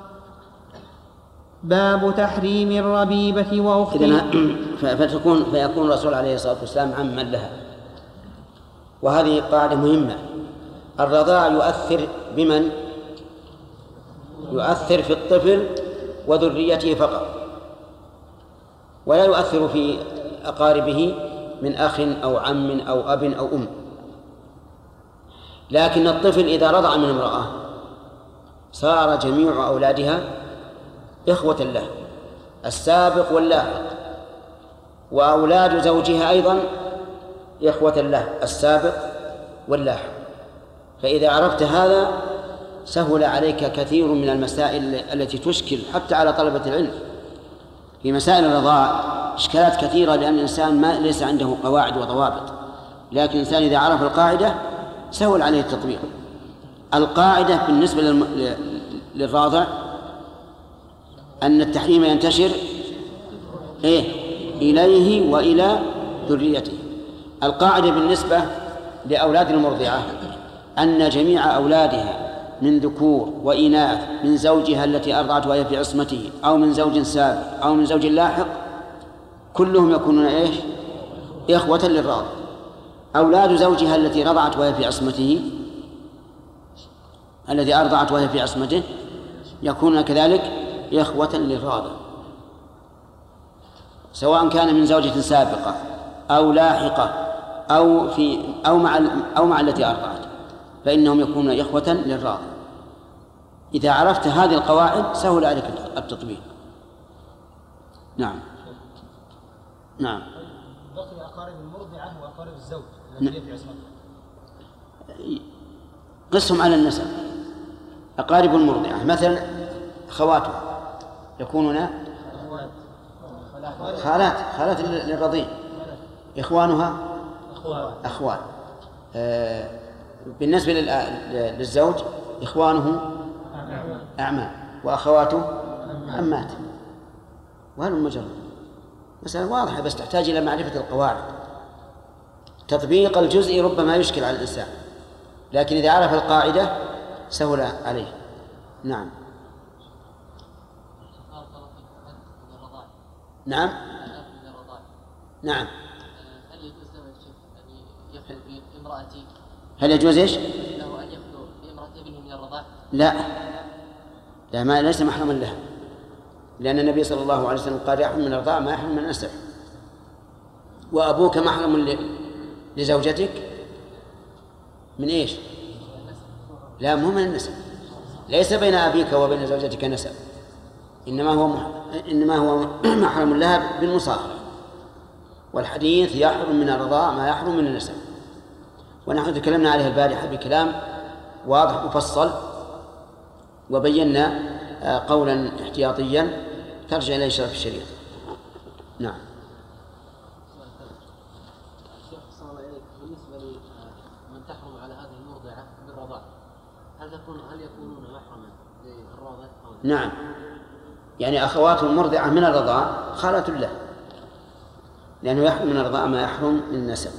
A: باب تحريم الربيبة وأخته.
B: فتكون فيكون الرسول عليه الصلاة والسلام عما لها، وهذه قاعدة مهمة. الرضاع يؤثر بمن؟ يؤثر في الطفل وذريته فقط، ولا يؤثر في أقاربه من أخ أو عم أو أب أو أم. لكن الطفل إذا رضع من امرأة صار جميع أولادها إخوة له، السابق واللاحق، وأولاد زوجها أيضا إخوة له، السابق واللاحق. فإذا عرفت هذا سهل عليك كثير من المسائل التي تشكل حتى على طلبة العلم. في مسائل الرضاع إشكالات كثيرة لأن الإنسان ما ليس عنده قواعد وضوابط، لكن الإنسان إذا عرف القاعدة سهل عليه التطبيق. القاعدة بالنسبة للراضع أن التحريم ينتشر إيه؟ إليه وإلى ذريته. القاعدة بالنسبة لأولاد المرضعة أن جميع أولادها من ذكور وإناث من زوجها التي أرضعت وهي في عصمته أو من زوج سابق أو من زوج لاحق كلهم يكونون إيش؟ إخوة للراضع. أولاد زوجها التي رضعت وهي في عصمته الذي أرضعت وهي في عصمته يكونون كذلك إخوة للراضع، سواء كان من زوجة سابقة أو لاحقة أو في أو مع أو مع التي أرضعت، فإنهم يكونون إخوة للراضع. إذا عرفت هذه القواعد سهل عليك التطبيق. نعم نعم.
E: بقي أقارب المرضعة وأقارب الزوج الذي في عصمته
B: قسم على النسب. أقارب المرضعة مثلا خواتها يكونون خالات خالات للرضيع، إخوانها أخوان. آه بالنسبة للزوج إخوانه أعمام وأخواته أمات، وهذا المجرد مسألة واضحة بس تحتاج إلى معرفة القواعد. تطبيق الجزء ربما يشكل على الإنسان، لكن إذا عرف القاعدة سهل عليه. نعم نعم نعم.
F: هل يجوز له الشيخ أن
D: امرأتي
B: هل يجوز إيش؟
D: له أن يخلو بامرأة ابنه من الرضاع؟
B: لا لا ما ليس محرما لها، لأن النبي صلى الله عليه وسلم قال يحرم من الرضاع ما يحرم من النسب. وأبوك محرم لزوجتك من إيش؟ لا مو من النسب، ليس بين أبيك وبين زوجتك نسب، إنما هو مح... إنما هو محرم لها بالمصاهرة. والحديث يحرم من الرضاع ما يحرم من النسب، ونحن تكلمنا عليه البارحة بكلام واضح مفصل، وبينا قولا احتياطيا ترجع إليه شرف الشريعة. نعم.
D: بالنسبة لمن تحرم على هذه المرضعة بالرضاع، هل تكون هل يكونون محرما للراضع؟
B: نعم، يعني أخوات المرضعة من الرضاع خالة له، لأنه يحرم من الرضاع ما يحرم من النسب.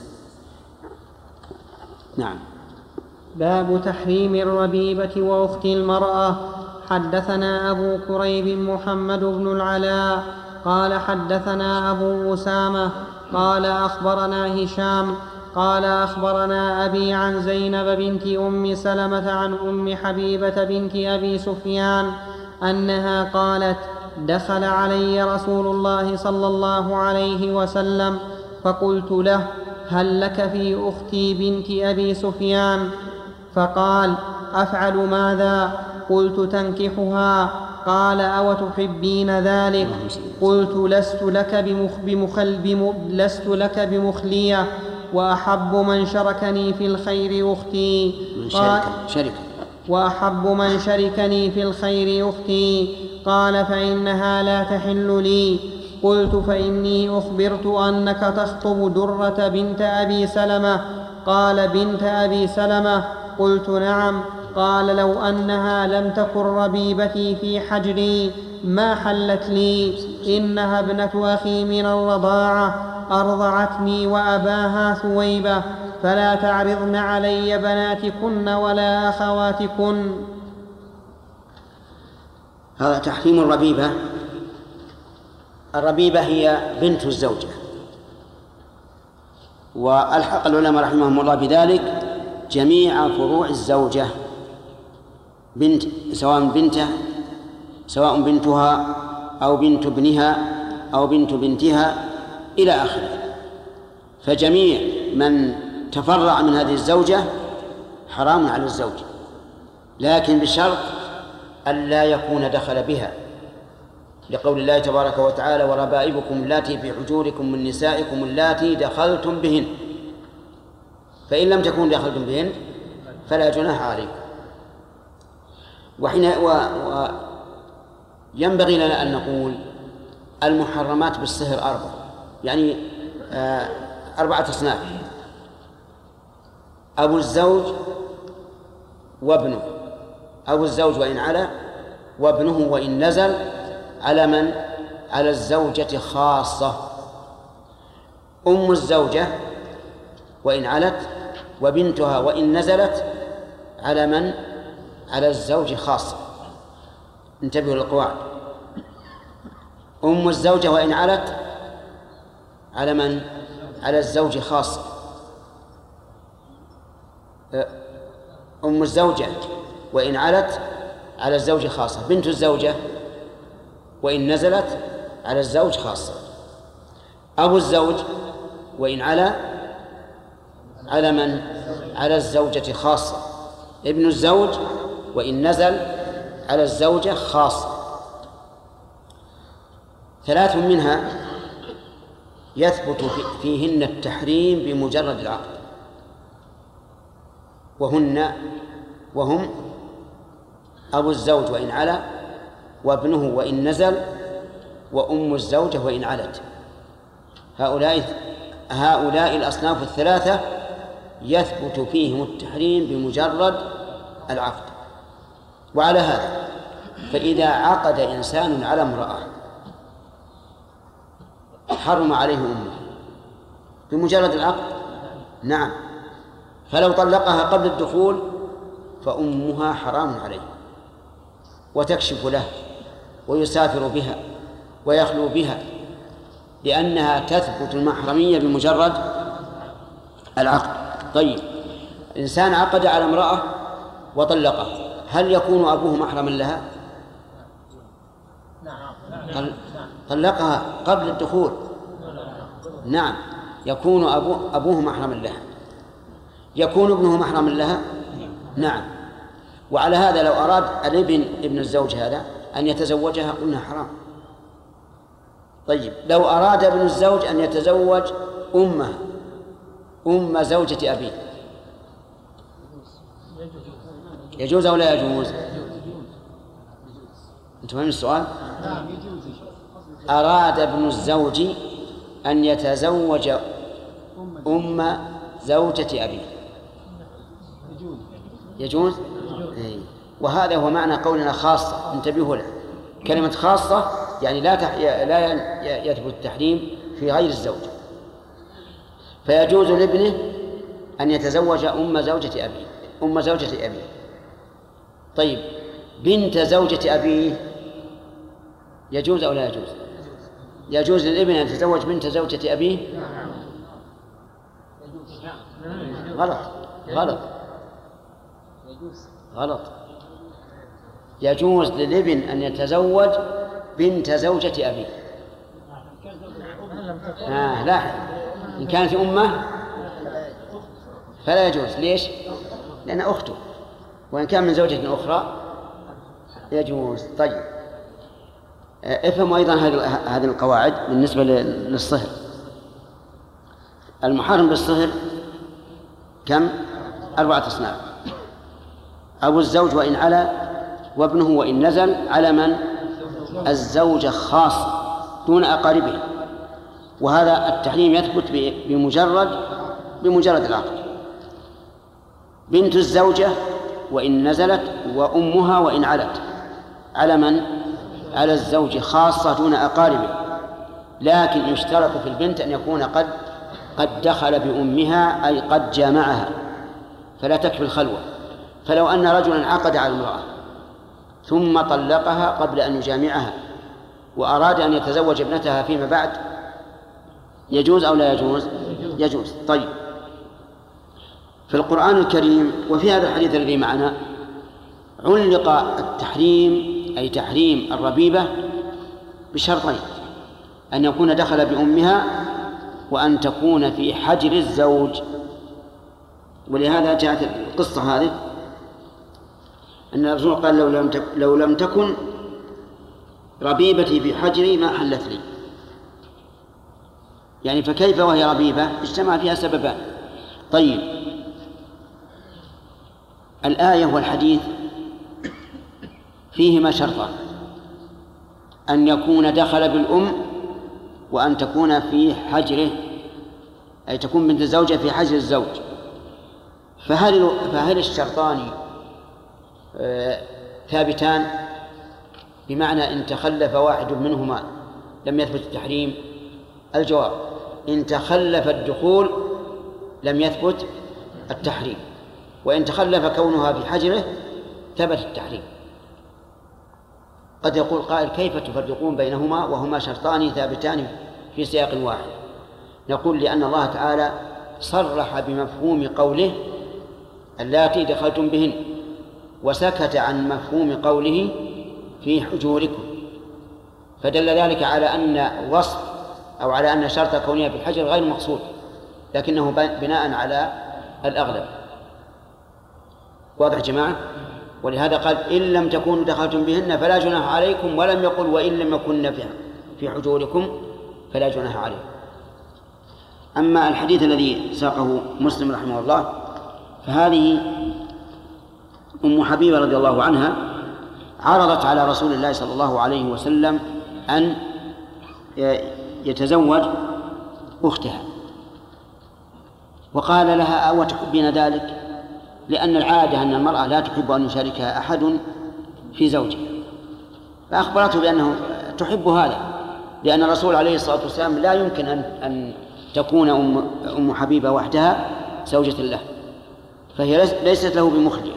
B: نعم.
A: باب تحريم الربيبة وأخت المرأة. حدثنا أبو كريب محمد بن العلاء قال حدثنا أبو أسامة قال أخبرنا هشام قال أخبرنا أبي عن زينب بنت أم سلمة عن أم حبيبة بنت أبي سفيان أنها قالت: دخل علي رسول الله صلى الله عليه وسلم فقلت له: هل لك في أختي بنت أبي سفيان؟ فقال: أفعل ماذا؟ قلت: تنكحها. قال: أو تحبين ذلك؟ قلت: لست لك بمخ بمخل بم لست لك بمخلية، وأحب من شركني في الخير أختي. قال:
B: شركة
A: وأحب من شركني في الخير أختي. قال: فإنها لا تحل لي. قلت: فإني أخبرت أنك تخطب درة بنت أبي سلمة. قال: بنت أبي سلمة؟ قلت: نعم. قال: لو أنها لم تكن ربيبتي في حجري ما حلت لي، إنها ابنة أخي من الرضاعة، أرضعتني وأباها ثويبة، فلا تعرضن علي بناتكن ولا أخواتكن.
B: هذا تحريم الربيبة. الربيبة هي بنت الزوجة، وألحق العلماء رحمهم الله بذلك جميع فروع الزوجة، بنت سواء بنته سواء بنتها أو بنت ابنها أو بنت بنتها إلى آخره. فجميع من تفرع من هذه الزوجة حرام على الزوج، لكن بشرط ألا يكون دخل بها، لقول الله تبارك وتعالى: وربائبكم اللاتي في حجوركم من نسائكم اللاتي دخلتم بهن. فإن لم تكونوا دخلتم بهن فلا جناح عليكم. وحين وينبغي لنا أن نقول المحرمات بالصهر أربع، يعني آه أربعة أصناف: أبو الزوج وابنه، أبو الزوج وإن علا، وابنه وإن نزل، على من؟ على الزوجة خاصة. أم الزوجة وإن علت، وبنتها وإن نزلت، على من؟ على الزوج خاصة. انتبهوا للقواعد. أم الزوجة وإن علت على من؟ على الزوج خاصة. أم الزوجة وإن علت على الزوج خاصة. بنت الزوجة وإن نزلت على الزوج خاصة. أبو الزوج وإن علا على من؟ على الزوجة خاصة. ابن الزوج وإن نزل على الزوجة خاصة. ثلاث منها يثبت فيهن التحريم بمجرد العقد، وهن وهم أبو الزوج وإن علا، وابنه وإن نزل، وأم الزوجة وإن علت. هؤلاء هؤلاء الأصناف الثلاثة يثبت فيهم التحريم بمجرد العقد. وعلى هذا فإذا عقد إنسان على امرأة حرم عليه أمه بمجرد العقد؟ نعم. فلو طلقها قبل الدخول فأمها حرام عليه، وتكشف له ويسافر بها ويخلو بها، لأنها تثبت المحرمية بمجرد العقد. طيب، إنسان عقد على امرأة وطلقها، هل يكون أبوه محرما لها؟ طلقها قبل الدخول، نعم يكون أبوه, أبوه محرما لها. يكون ابنه محرما لها، نعم. وعلى هذا لو أراد الابن ابن الزوج هذا أن يتزوجها قلنا حرام. طيب لو أراد ابن الزوج أن يتزوج أمه أم زوجة أبيه يجوز أو لا يجوز؟ أنتم فاهمين السؤال؟ أراد ابن الزوج أن يتزوج أم زوجة أبيه يجوز؟ وهذا هو معنى قولنا خاصة، انتبهوا له. كلمة خاصة يعني لا تح... لا يثبت التحريم في غير الزوج. فيجوز لابنه أن يتزوج أم زوجة أبيه أم زوجة أبيه. طيب بنت زوجة أبيه يجوز أو لا يجوز؟ يجوز للابن أن يتزوج بنت زوجة أبيه؟ غلط غلط غلط يجوز للابن أن يتزوج بنت زوجة أبيه. آه لا، إن كانت أمه فلا يجوز. ليش؟ لأن أخته، وإن كان من زوجة أخرى يجوز. طيب افهموا أيضا هذه القواعد بالنسبة للصهر. المحرم بالصهر كم؟ أربعة أصناف: أبو الزوج وإن علا، وابنه وإن نزل، على من؟ الزوجة خاصة دون أقاربه. وهذا التحريم يثبت بمجرد بمجرد العقد. بنت الزوجة وإن نزلت، وأمها وإن علت، على من؟ على الزوج خاصة دون أقاربه، لكن يشترط في البنت أن يكون قد قد دخل بأمها، أي قد جامعها، فلا تكفي الخلوة. فلو أن رجلا عقد على امرأة ثم طلقها قبل أن يجامعها وأراد أن يتزوج ابنتها فيما بعد، يجوز أو لا يجوز؟ يجوز. طيب في القرآن الكريم وفي هذا الحديث الذي معنا علق التحريم، أي تحريم الربيبة، بشرطين: أن يكون دخل بأمها، وأن تكون في حجر الزوج. ولهذا جاءت القصة هذه أن الرسول قال: لو لم تكن, لو لم تكن ربيبتي في حجري ما حلت لي. يعني فكيف وهي ربيبة؟ اجتمع فيها سببان. طيب الآية والحديث فيهما شرطان: أن يكون دخل بالأم، وأن تكون في حجره، أي تكون بنت الزوجة في حجر الزوج. فهل فهل الشرطان آه ثابتان؟ بمعنى إن تخلف واحد منهما لم يثبت التحريم؟ الجواب: إن تخلف الدخول لم يثبت التحريم، وإن تخلف كونها في حجره ثبت التحريم. قد يقول قائل: كيف تفرقون بينهما وهما شرطان ثابتان في سياق واحد؟ نقول: لأن الله تعالى صرح بمفهوم قوله: اللاتي دخلتم بهن، وسكت عن مفهوم قوله: في حجوركم، فدل ذلك على أن وصف أو على أن شرط كونها في الحجر غير مقصود، لكنه بناء على الأغلب. واضح جماعة؟ ولهذا قال: إن لم تكونوا دخلتم بهن فلا جناح عليكم، ولم يقل: وإن لم يكن في حجوركم فلا جناح عليكم. أما الحديث الذي ساقه مسلم رحمه الله فهذه أم حبيبة رضي الله عنها عرضت على رسول الله صلى الله عليه وسلم أن يتزوج أختها، وقال لها: أو تحبين ذلك؟ لأن العادة أن المرأة لا تحب أن يشاركها أحد في زوجها، فأخبرته بأنه تحب هذا، لأن الرسول عليه الصلاة والسلام لا يمكن أن, أن تكون أم, أم حبيبة وحدها زوجة له، فهي ليست له بمخلية.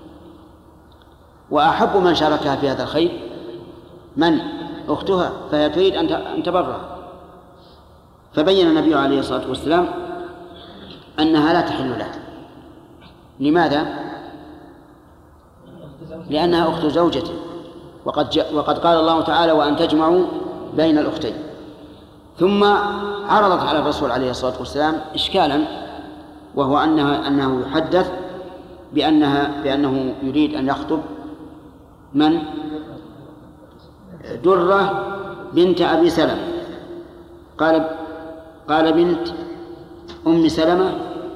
B: وأحب من شاركها في هذا الخير من؟ أختها، فهي تريد أن تبرها. فبين النبي عليه الصلاة والسلام أنها لا تحل له، لماذا؟ لأنها أخت زوجته، وقد, جاء وقد قال الله تعالى وأن تجمعوا بين الأختين. ثم عرضت على الرسول عليه الصلاة والسلام إشكالا، وهو أنها أنه يحدث بأنها بأنه يريد أن يخطب من؟ درة بنت أبي سلمة. قال قال بنت أم سلمة؟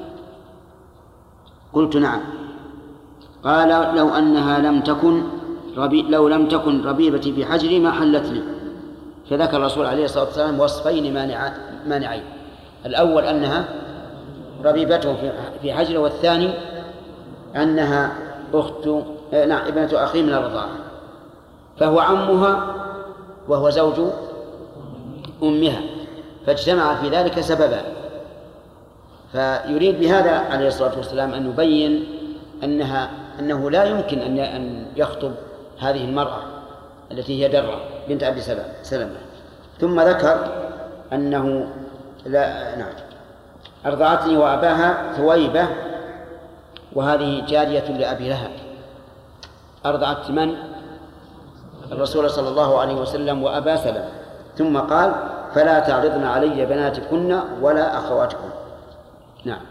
B: قلت نعم. قال لو أنها لم تكن ربي لو لم تكن ربيبتي في حجري ما حلت لي. فذكر الرسول عليه الصلاة والسلام وصفين مانعين: الأول أنها ربيبته في حجره، والثاني أنها أخت نعم ابنة أخي من الرضاعة، فهو عمها وهو زوج أمها، فاجتمع في ذلك سببا. فيريد بهذا عليه الصلاة والسلام أن يبين أنها أنه لا يمكن أن يخطب هذه المرأة التي هي درة بنت أبي سلمة. ثم ذكر أنه لا نعم أرضعتني وأباها ثويبة، وهذه جارية لأبي لهب. أرضعت من؟ الرسول صلى الله عليه وسلم وأبا سلمة. ثم قال فلا تعرضن علي بناتكن ولا أخواتكن. نعم.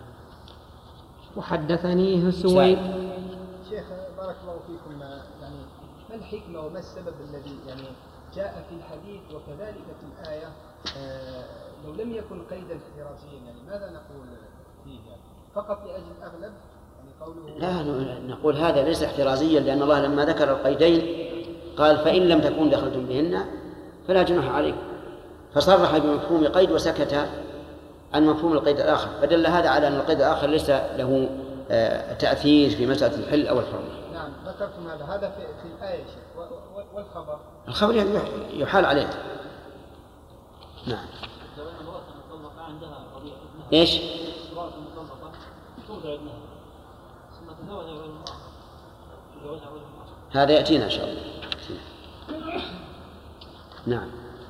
A: وحدثنيه سويد.
F: شيخ بارك الله فيكم، يعني ما الحكمة وما السبب الذي يعني جاء في الحديث وكذلك في الآية آه لو لم يكن قيدا احترازيا، يعني ماذا نقول فيه؟ يعني فقط لأجل الأغلب يعني قوله؟
B: لا، نقول هذا ليس احترازيا، لأن الله لما ذكر القيدين قال فإن لم تكون دخلتم بهن فلا جناح عليكم، فصرح بمفهوم قيد وسكت عن مفهوم القيد الآخر، فدل هذا على أن القيد الآخر ليس له تأثير في مسألة الحل أو الحرمة.
F: نعم ذكرتم هذا هذا في, في الآية والخبر
B: الخبر يحال عليه. نعم. إيش؟ هذا يأتينا إن شاء الله. نعم.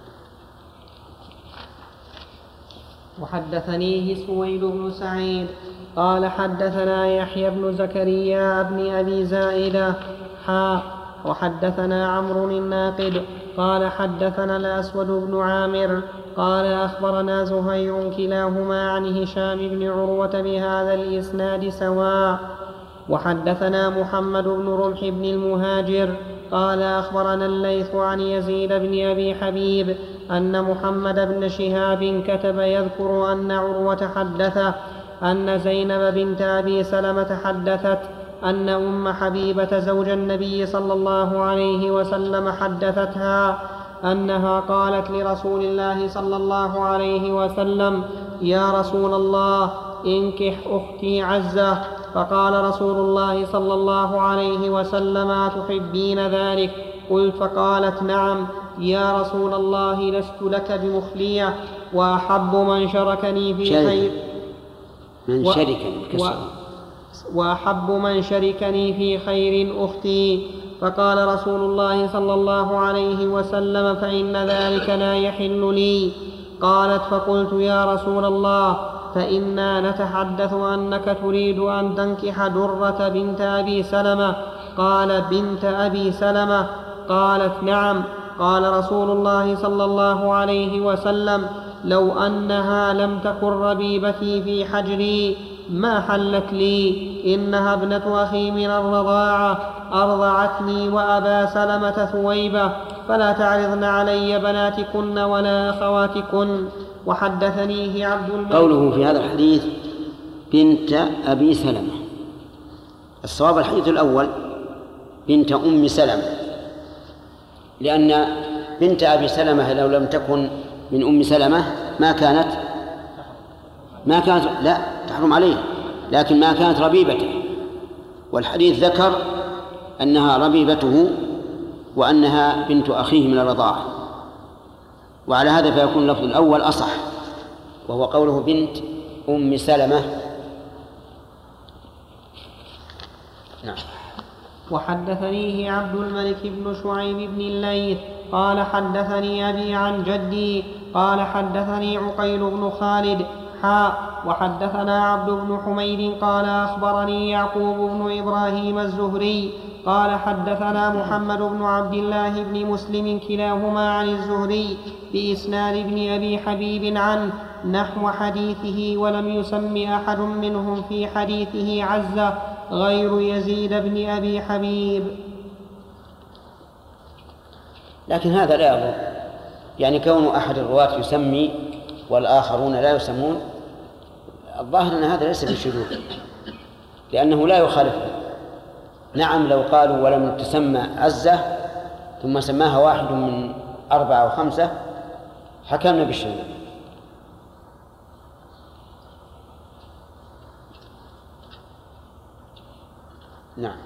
A: وحدثنيه سويد بن سعيد قال حدثنا يحيى بن زكريا بن أبي زائدة حا وحدثنا عمرو الناقد قال حدثنا الأسود بن عامر قال أخبرنا زهير كلاهما عن هشام بن عروة بهذا الإسناد سواء. وحدثنا محمد بن رمح بن المهاجر قال أخبرنا الليث عن يزيد بن أبي حبيب أن محمد بن شهاب كتب يذكر أن عروة حدثه أن زينب بنت أبي سلمة حدثت أن أم حبيبة زوج النبي صلى الله عليه وسلم حدثتها أنها قالت لرسول الله صلى الله عليه وسلم يا رسول الله انكح أختي عزة، فقال رسول الله صلى الله عليه وسلم أتحبين ذلك؟ قلت فقالت نعم يا رسول الله لست لك بمخلية، وأحب من شركني في خير
B: من شركني
A: و... وأحب من شركني في خير أختي. فقال رسول الله صلى الله عليه وسلم فإن ذلك لا يحل لي. قالت فقلت يا رسول الله فإنا نتحدث أنك تريد أن تنكح درة بنت أبي سلمة. قال بنت أبي سلمة؟ قالت نعم. قال رسول الله صلى الله عليه وسلم لو أنها لم تكن ربيبتي في حجري ما حلت لي، إنها ابنة أخي من الرضاعة أرضعتني وأبا سلمة ثويبة، فلا تعرضن علي بناتكن ولا أخواتكن. وحدثنيه عبد الملك.
B: قوله في هذا الحديث بنت أبي سلمة، الصواب الحديث الأول بنت أم سلمة، لأن بنت أبي سلمة لو لم تكن من أم سلمة ما كانت ما كانت لا تحرم عليه، لكن ما كانت ربيبته، والحديث ذكر أنها ربيبته وأنها بنت أخيه من الرضاعة، وعلى هذا فيكون اللفظ الأول أصح، وهو قوله بنت أم سلمة. نعم.
A: وحدثنيه عبد الملك بن شعيب بن الليث قال حدثني أبي عن جدي قال حدثني عقيل بن خالد حاء وحدثنا عبد بن حميد قال أخبرني يعقوب بن إبراهيم الزهري قال حدثنا محمد بن عبد الله بن مسلم كلاهما عن الزهري بإسناد ابن أبي حبيب عنه نحو حديثه، ولم يسم أحد منهم في حديثه عزة غير يزيد بن أبي حبيب.
B: لكن هذا لا يضر، يعني كون أحد الرواة يسمي والآخرون لا يسمون، الظاهر أن هذا ليس بشذوذ لأنه لا يخالفه. نعم لو قالوا ولم تسمى عزة ثم سماها واحد من أربعة أو خمسة حكمنا بالشذوذ. نعم.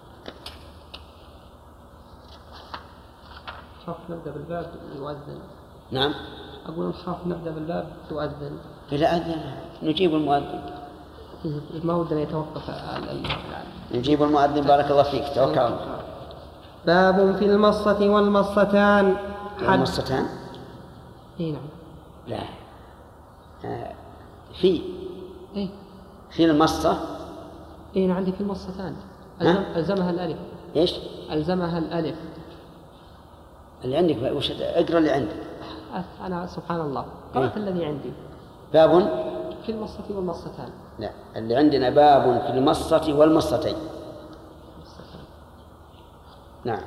A: نخاف نبدأ بالباب يؤذن.
B: نعم.
A: أقول نخاف نبدأ بالباب يؤذن.
B: إذا أذن نجيب المؤذن.
A: ما ودنا يتوقف.
B: نجيب المؤذن. بارك الله فيك. توكل الله.
A: باب في المصة والمصتان.
B: المصتان؟
A: اي نعم.
B: لا آه. في
A: اي
B: في المصة.
A: اي أنا عندي في المصتان. ألزمها الألف.
B: ايش؟
A: ألزمها الألف.
B: اللي عندك وش؟ اقرأ اللي عندك.
A: أنا سبحان الله قرأت إيه؟ الذي عندي
B: باب
A: في المصة والمصتان.
B: لا، اللي عندنا باب في المصة والمصتين. نعم.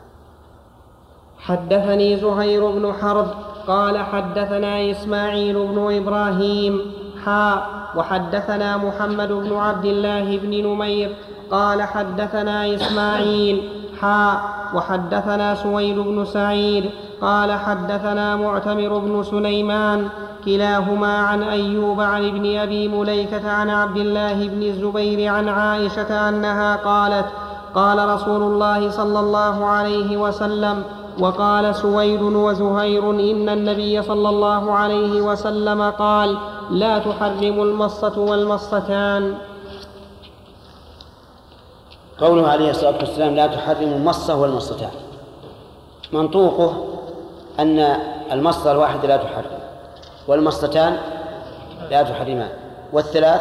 A: حدثني زهير بن حرب قال حدثنا إسماعيل بن إبراهيم حا وحدثنا محمد بن عبد الله بن نمير قال حدثنا إسماعيل حا وحدثنا سويد بن سعيد قال حدثنا معتمر بن سليمان كلاهما عن أيوب عن ابن أبي مليكة عن عبد الله بن الزبير عن عائشة أنها قالت قال رسول الله صلى الله عليه وسلم وقال سويد وزهير إن النبي صلى الله عليه وسلم قال لا تحرم المصة والمصتان.
B: قوله عليه الصلاة والسلام لا تحرم المصة والمصتان منطوقه أن المصة الواحدة لا تحرم والمصتان لا تحرمان والثلاث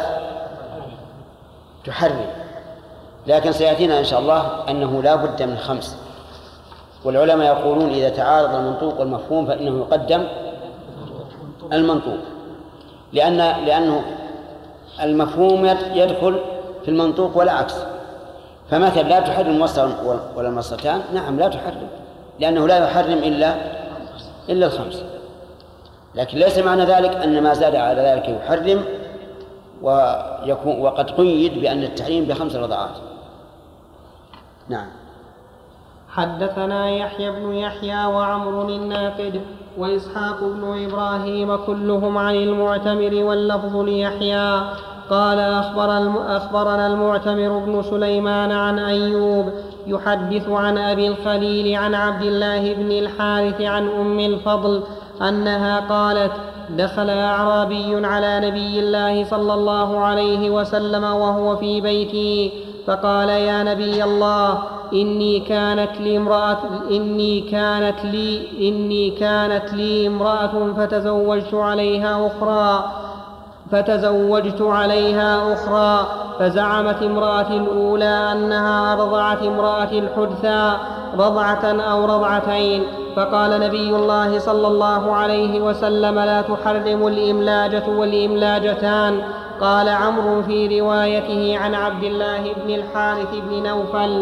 B: تحرم، لكن سيأتينا إن شاء الله أنه لا بد من خمس، والعلماء يقولون إذا تعارض المنطوق والمفهوم فإنه يقدم المنطوق، لأن لأنه المفهوم يدخل في المنطوق ولا عكس. فمثلا لا تحرم المصة ولا المصتان، نعم لا تحرم لأنه لا يحرم إلا إلا الخمس، لكن ليس معنى ذلك أن ما زاد على ذلك يحرم، ويكون وقد قيد بأن التحريم بخمس رضعات. نعم.
A: حدثنا يحيى بن يحيى وعمر الناقد وإسحاق بن إبراهيم كلهم عن المعتمر واللفظ ليحيى قال أخبر أخبرنا المعتمر بن سليمان عن أيوب يحدث عن أبي الخليل عن عبد الله بن الحارث عن أم الفضل أنها قالت دخل أعرابي على نبي الله صلى الله عليه وسلم وهو في بيتي فقال يا نبي الله إني كانت لي امرأة إني كانت لي إني كانت لي امرأة فتزوجت عليها أخرى فتزوجت عليها أخرى فزعمت امرأة الأولى أنها أرضعت امرأة الحدثى رضعة أو رضعتين، فقال نبي الله صلى الله عليه وسلم لا تحرم الإملاجة والإملاجتان. قال عمرو في روايته عن عبد الله بن الحارث بن نوفل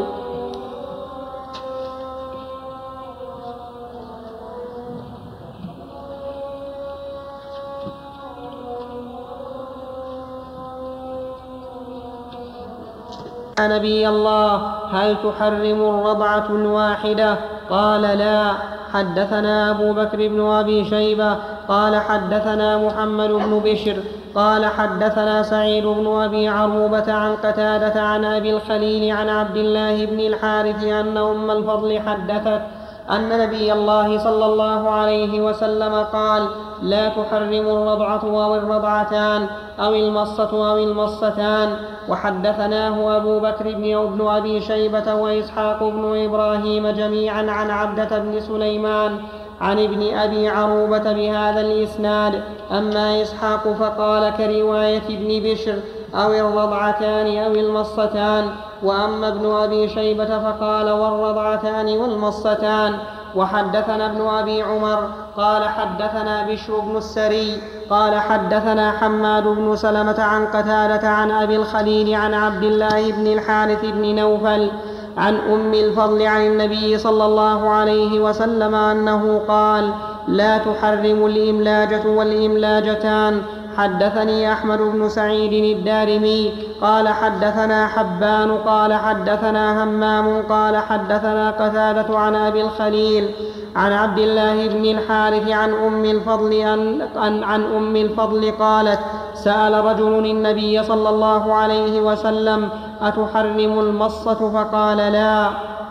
A: يا نبي الله هل تحرم الرضعة الواحدة؟ قال لا. حدثنا أبو بكر بن أبي شيبة قال حدثنا محمد بن بشر قال حدثنا سعيد بن أبي عروبة عن قتادة عن أبي الخليل عن عبد الله بن الحارث أن أم الفضل حدثت أن نبي الله صلى الله عليه وسلم قال لا تحرم الرضعة أو الرضعتان أو المصة أو المصتان. وحدثناه أبو بكر بن أبي شيبة وإسحاق بن إبراهيم جميعا عن عبدة بن سليمان عن ابن أبي عروبة بهذا الإسناد. أما إسحاق فقال كرواية ابن بشر أو الرضعتان أو المصتان. وأما ابن أبي شيبة فقال والرضعتان والمصتان. وحدثنا ابن أبي عمر قال حدثنا بشر بن السري قال حدثنا حماد بن سلمة عن قتادة عن أبي الخليل عن عبد الله بن الحارث بن نوفل عن أم الفضل عن النبي صلى الله عليه وسلم أنه قال لا تحرم الإملاجة والإملاجتان. حدثني أحمد بن سعيد الدارمي قال حدثنا حبان قال حدثنا همام قال حدثنا قتادة عن أبي الخليل عن عبد الله بن الحارث عن أم الفضل عن, عن أم الفضل قالت سأل رجل النبي صلى الله عليه وسلم أتحرم المصة فقال لا.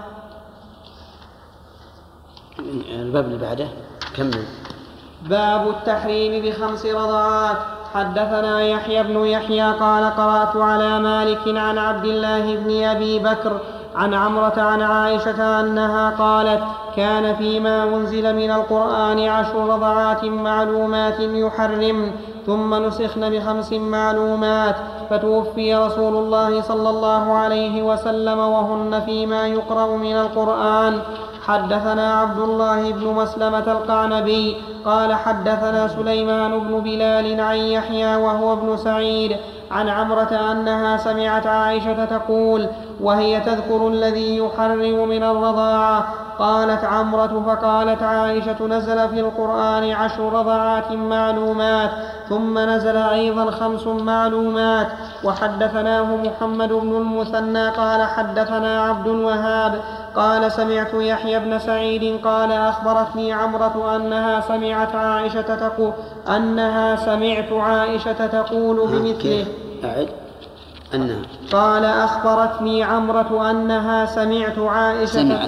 B: الباب اللي بعده كمل.
A: باب التحريم بخمس رضعات. حدثنا يحيى بن يحيى قال قرأت على مالك عن عبد الله بن أبي بكر عن عمرة عن عائشة أنها قالت كان فيما أنزل من القرآن عشر رضعات معلومات يحرم ثم نسخن بخمس معلومات فتوفي رسول الله صلى الله عليه وسلم وهن فيما يقرأ من القرآن. حدثنا عبد الله بن مسلمة القعنبي قال حدثنا سليمان بن بلال عن يحيى وهو ابن سعيد عن عمرة أنها سمعت عائشة تقول وهي تذكر الذي يحرم من الرضاعة قالت عمرة فقالت عائشة نزل في القرآن عشر رضعات معلومات ثم نزل أيضا خمس معلومات. وحدثناه محمد بن المثنى قال حدثنا عبد الوهاب قال سمعت يحيى بن سعيد قال أخبرتني عمرة أنها سمعت عائشة تقول أنها سمعت عائشة تقول بمثله.
B: أعد أنها
A: قال أخبرتني عمرة أنها سمعت عائشة
B: سمعت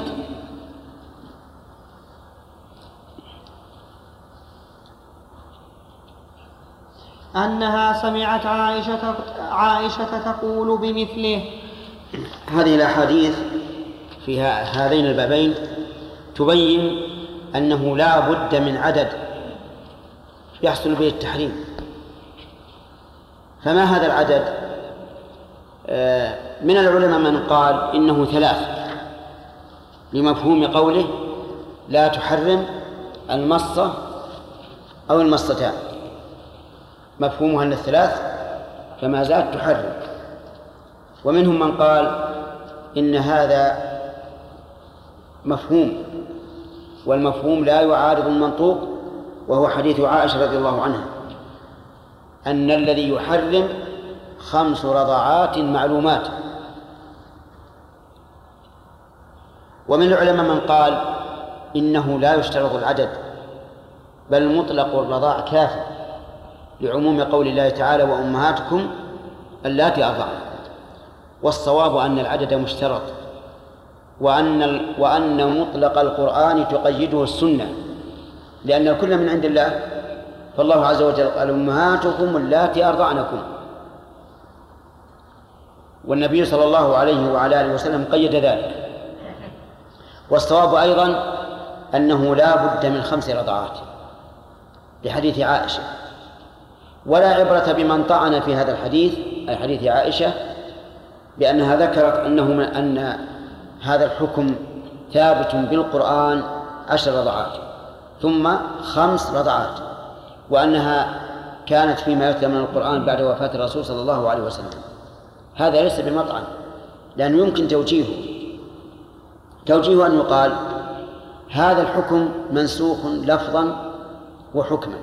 A: أنها سمعت عائشة, عائشة تقول بمثله.
B: هذه الأحاديث في هذين البابين تبين أنه لا بد من عدد يحصل به التحريم. فما هذا العدد؟ من العلماء من قال إنه ثلاث لمفهوم قوله لا تحرم المصة أو المصتان، مفهومها أن الثلاث فما زالت تحرم. ومنهم من قال إن هذا مفهوم والمفهوم لا يعارض المنطوق، وهو حديث عائشة رضي الله عنها أن الذي يحرم خمس رضعات معلومات. ومن العلماء من قال إنه لا يشترط العدد بل مطلق الرضاع كافٍ لعموم قول الله تعالى وأمهاتكم اللاتي أرضعن. والصواب أن العدد مشترط، وأن وأن مطلق القرآن تقيده السنة، لأن الكل من عند الله، فالله عز وجل قال أمهاتكم اللاتي أرضعنكم، والنبي صلى الله عليه وعلى آله وسلم قيد ذلك. والصواب أيضا أنه لا بد من خمس رضعات لحديث عائشة، ولا عبرة بمن طعن في هذا الحديث أي حديث عائشة بأنها ذكرت أنه أن هذا الحكم ثابت بالقرآن عشر رضعات ثم خمس رضعات، وأنها كانت فيما يتلى من القرآن بعد وفاة الرسول صلى الله عليه وسلم. هذا ليس بمطعن، لأنه يمكن توجيهه توجيه أن يقال هذا الحكم منسوخ لفظا وحكما،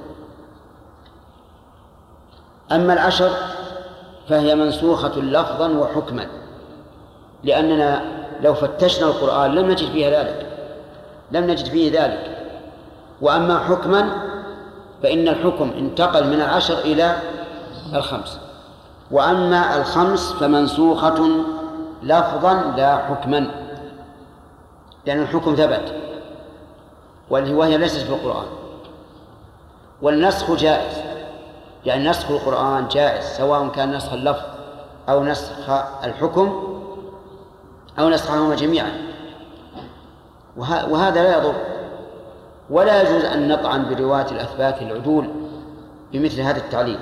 B: أما العشر فهي منسوخة لفظا وحكما، لأننا لو فتشنا القرآن لم نجد فيه ذلك لم نجد فيه ذلك وأما حكما فإن الحكم انتقل من العشر إلى الخمس، وأما الخمس فمنسوخة لفظا لا حكما، لأن الحكم ثبت وهي ليست في القرآن. والنسخ جائز، يعني نسخ القرآن جائز سواء كان نسخ اللفظ أو نسخ الحكم أو نسخهما جميعا، وهذا لا يضر ولا يجوز أن نطعن برواة الأثبات العدول بمثل هذا التعليل.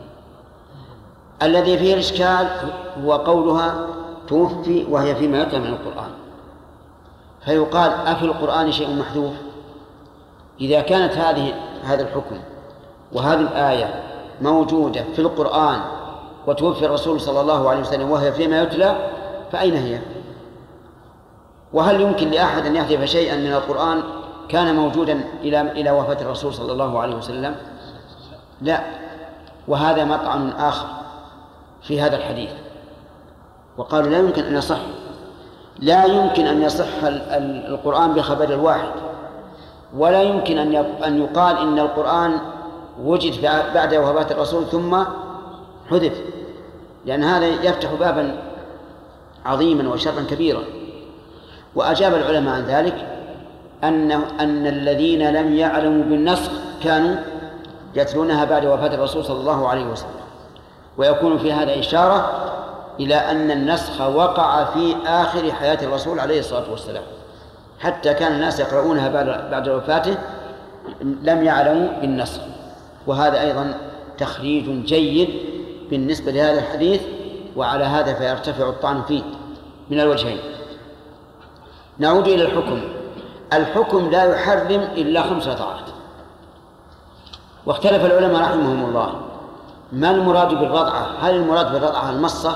B: الذي فيه الإشكال هو قولها توفي وهي فيما يتلى من القرآن، فيقال أفي القرآن شيء محذوف؟ إذا كانت هذه هذا الحكم وهذه الآية موجودة في القرآن وتوفي الرسول صلى الله عليه وسلم وهي فيما يتلى، فأين هي؟ وهل يمكن لأحد أن يحذف شيئا من القرآن كان موجودا إلى إلى وفاة الرسول صلى الله عليه وسلم؟ لا. وهذا مطعن آخر في هذا الحديث، وقالوا لا يمكن أن يصح لا يمكن أن يصح القرآن بخبر الواحد، ولا يمكن أن يقال إن القرآن وجد بعد وفاة الرسول ثم حذف، لأن هذا يفتح بابا عظيما وشرا كبيرا. وأجاب العلماء عن ذلك أن أن الذين لم يعلموا بالنسخ كانوا يتلونها بعد وفاة الرسول صلى الله عليه وسلم، ويكون في هذا إشارة إلى أن النسخ وقع في آخر حياة الرسول عليه الصلاة والسلام، حتى كان الناس يقرؤونها بعد بعد وفاته لم يعلموا بالنسخ. وهذا أيضا تخريج جيد بالنسبة لهذا الحديث، وعلى هذا فيرتفع الطعن فيه من الوجهين. نعود إلى الحكم. الحكم لا يحرم إلا خمس رضعات، واختلف العلماء رحمهم الله ما المراد بالرضعة؟ هل المراد بالرضعة المصة،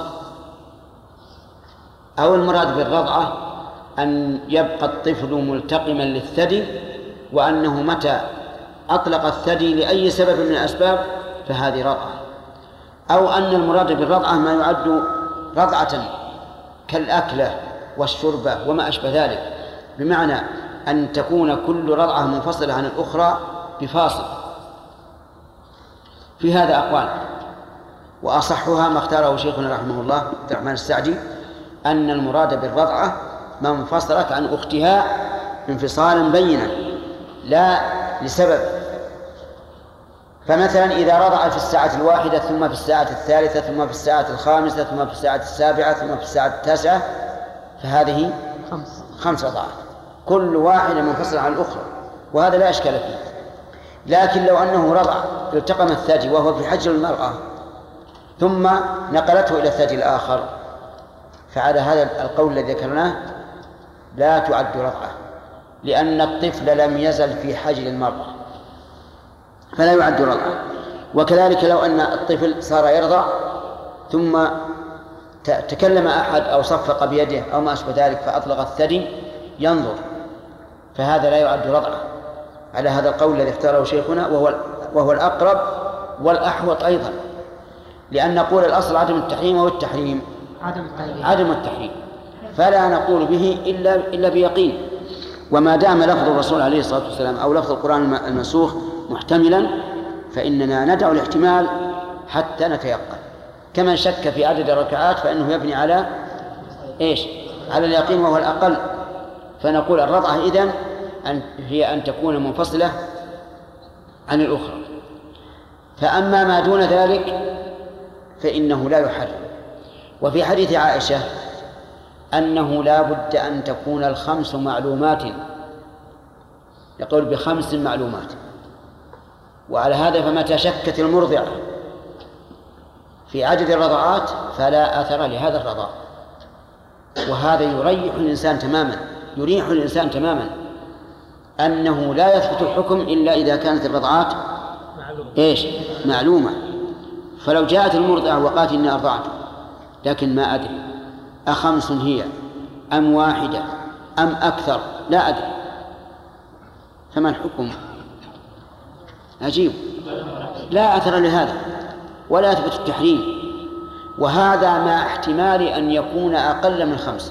B: أو المراد بالرضعة أن يبقى الطفل ملتقما للثدي وأنه متى أطلق الثدي لأي سبب من الأسباب فهذه رضعة، أو أن المراد بالرضعة ما يعد رضعة كالأكلة والشربة وما أشبه ذلك، بمعنى أن تكون كل رضعة منفصلة عن الأخرى بفاصل. في هذا أقوال، وأصحها ما اختاره شيخنا رحمه الله عبد الرحمن السعدي أن المراد بالرضعة ما انفصلت عن أختها انفصالا بينا لا لسبب. فمثلا إذا رضع في الساعة الواحدة ثم في الساعة الثالثة ثم في الساعة الخامسة ثم في الساعة السابعة ثم في الساعة التاسعة فهذه خمس, خمس رضعات كل واحدة منفصلة عن الأخرى، وهذا لا إشكال فيه. لكن لو أنه رضع التقم الثدي وهو في حجر المرأة ثم نقلته إلى الثدي الآخر فعلى هذا القول الذي ذكرناه لا تعد رضعة، لأن الطفل لم يزل في حجر المرأة فلا يعد رضعة. وكذلك لو أن الطفل صار يرضع ثم تكلم أحد أو صفق بيده أو ما أشبه ذلك فأطلق الثدي ينظر فهذا لا يعد رضعة على هذا القول الذي اختاره شيخنا، وهو وهو الأقرب والأحوط أيضا، لأن نقول الأصل عدم التحريم والتحريم
A: عدم التحريم
B: عدم التحريم فلا نقول به إلا إلا بيقين. وما دام لفظ الرسول عليه الصلاة والسلام أو لفظ القرآن المنسوخ محتملا فإننا ندع الاحتمال حتى نتيقن. كمن شك في عدد الركعات فإنه يبني على إيش؟ على اليقين وهو الأقل. فنقول الرضعة إذن أن هي أن تكون منفصلة عن الأخرى. فأما ما دون ذلك فإنه لا يحرم. وفي حديث عائشة أنه لا بد أن تكون الخمس معلومات، يقول بخمس معلومات. وعلى هذا فمتى شكت المرضعة في عدد الرضعات فلا أثر لهذا الرضاع، وهذا يريح الإنسان تماما يريح الإنسان تماما أنه لا يثبت الحكم إلا إذا كانت الرضعات إيش؟ معلومة. فلو جاءت المرضعة وقالت إني أرضعت لكن ما أدري أخمس هي أم واحدة أم أكثر لا أدري، فما الحكم؟ عجيب، لا أثر لهذا ولا يثبت التحريم. وهذا مع احتمال أن يكون أقل من خمس.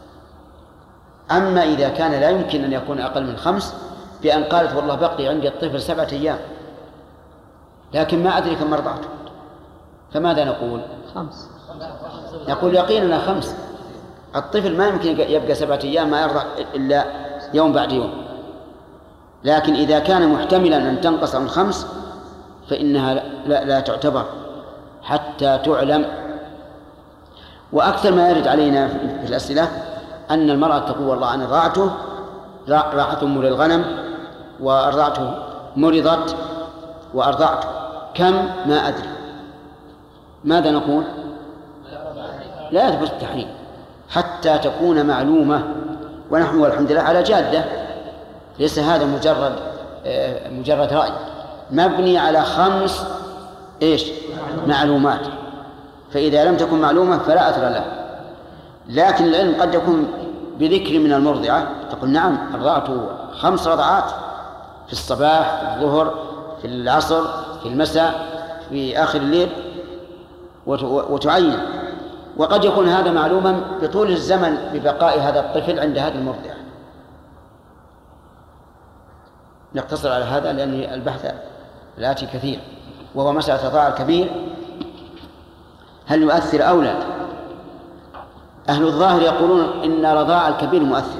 B: أما إذا كان لا يمكن أن يكون أقل من خمس بأن قالت والله بقي عندي الطفل سبعة أيام لكن ما أدري كم رضعته، فماذا نقول؟
A: خمس.
B: نقول يقيننا خمس. الطفل ما يمكن يبقى سبعة أيام ما يرضع إلا يوم بعد يوم، لكن إذا كان محتملا أن تنقص عن خمس فإنها لا, لا تعتبر حتى تعلم. وأكثر ما يرد علينا في الأسئلة أن المرأة تقول والله أنا رضعته راحة أم للغنم وأرضعته مرضت وأرضعته كم ما أدري، ماذا نقول؟ لا يثبت التحريم حتى تكون معلومة، ونحن والحمد لله على جادة، ليس هذا مجرد مجرد رأي مبني على خمس إيش معلومات، فإذا لم تكن معلومة فلا أثر له. لكن العلم قد يكون بذكر من المرضعة، تقول نعم أرضعت خمس رضعات في الصباح في الظهر في العصر في المساء في آخر الليل وتعين. وقد يكون هذا معلوما بطول الزمن ببقاء هذا الطفل عند هذه المرضعة. نقتصر على هذا لأن البحث الآتي كثير، وهو مسألة رضاع الكبير هل يؤثر أو لا. أهل الظاهر يقولون إن رضاع الكبير مؤثر،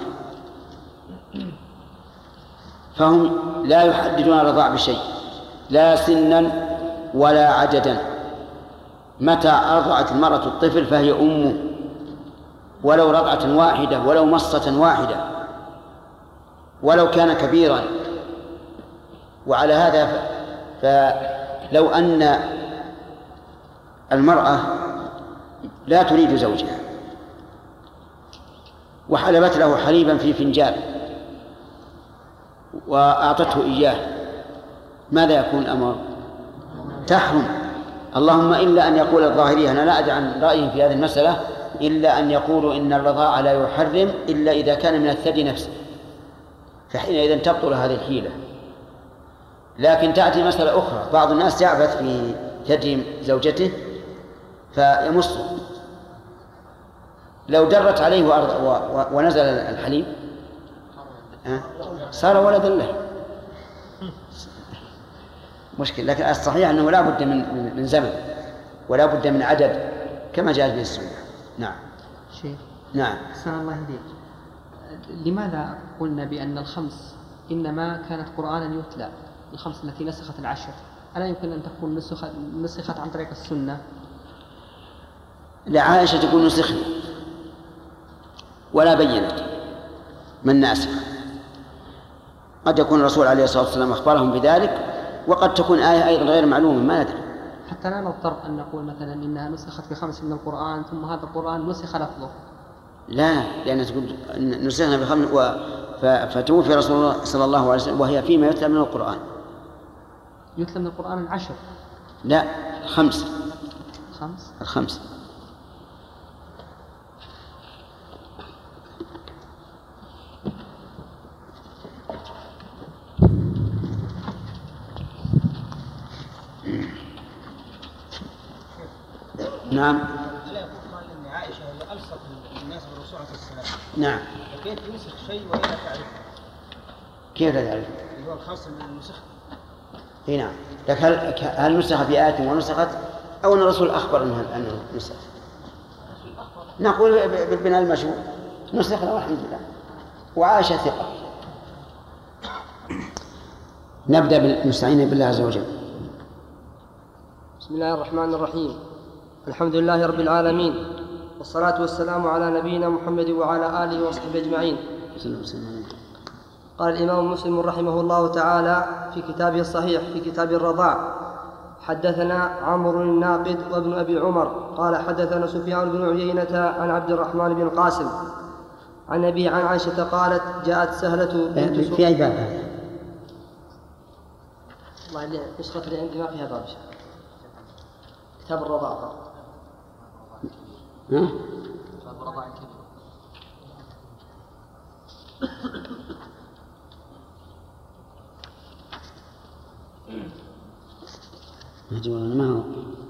B: فهم لا يحددون الرضاع بشيء لا سنا ولا عددا. متى أرضعت المرأة الطفل فهي أمه، ولو رضعة واحدة ولو مصة واحدة ولو كان كبيرا. وعلى هذا فلو أن المرأة لا تريد زوجها وحلبت له حليبا في فنجان وأعطته إياه، ماذا يكون الأمر؟ تحرم. اللهم إلا أن يقول الظاهرية، أنا لا أدري عن رأيهم في هذه المسألة، إلا أن يقولوا إن الرضاع لا يحرم إلا إذا كان من الثدي نفسه، فحينئذ تبطل هذه الحيلة. لكن تأتي مسألة أخرى، بعض الناس يعبث في ثدي زوجته فيمصه، لو درت عليه ونزل الحليب صار ولدا له، مشكل. لكن الصحيح أنه لا بد من من زمن ولا بد من عدد كما جاء به السنة. نعم
A: شيخ.
B: نعم.
A: أحسن الله إليك. لماذا قلنا بأن الخمس إنما كانت قرآنا يتلى، الخمس التي نسخت العشر ألا يمكن أن تكون نسخت, نسخت عن طريق السنة؟
B: لعائشة تقول نسخنا ولا بينت من ناسخ. قد يكون الرسول عليه الصلاة والسلام أخبرهم بذلك، وقد تكون آية أيضا غير معلومة ما ندري.
A: حتى لا نضطر أن نقول مثلا إنها نسخت بخمس من القرآن ثم هذا القرآن نسخ لفظه.
B: لا، لأن تقول نسخنا بخمس و... فتوفي رسول الله صلى الله عليه وسلم وهي فيما يتلى من القرآن.
A: يتلى من القرآن العشر؟
B: لا، خمس.
A: خمس؟
B: الخمس. نعم.
F: ألا يقول أن عائشة هي ألصق الناس بالرسول عليه السلام؟
B: نعم.
F: فكيف ينسخ شيء وهي لا تعرفه؟
B: كيف لا تعرفه؟
F: اللي هو الخاص بالنسخ.
B: اي نعم. لكن هل هل نسخ في آية ونسخت أو أن الرسول أخبر أنه أنه نسخ؟ نقول بالبناء المشهور نسخنا والحمد لله، وعائشة ثقة. نبدأ بالمستعين بالله عز وجل.
G: بسم الله الرحمن الرحيم. الحمد لله رب العالمين، والصلاة والسلام على نبينا محمد وعلى آله وصحبه أجمعين. قال الإمام مسلم رحمه الله تعالى في كتابه الصحيح في كتاب الرضاع: حدثنا عمرو الناقد وابن أبي عمر قال حدثنا سفيان بن عيينة عن عبد الرحمن بن القاسم عن أبي عن عائشة قالت: جاءت سهلة بنت سوء
B: في عبادة
G: والله نسخة اللي عندي ما فيها باب كتاب الرضاع.
B: ها؟
G: كتاب الرضاع الكبير.
B: ما هو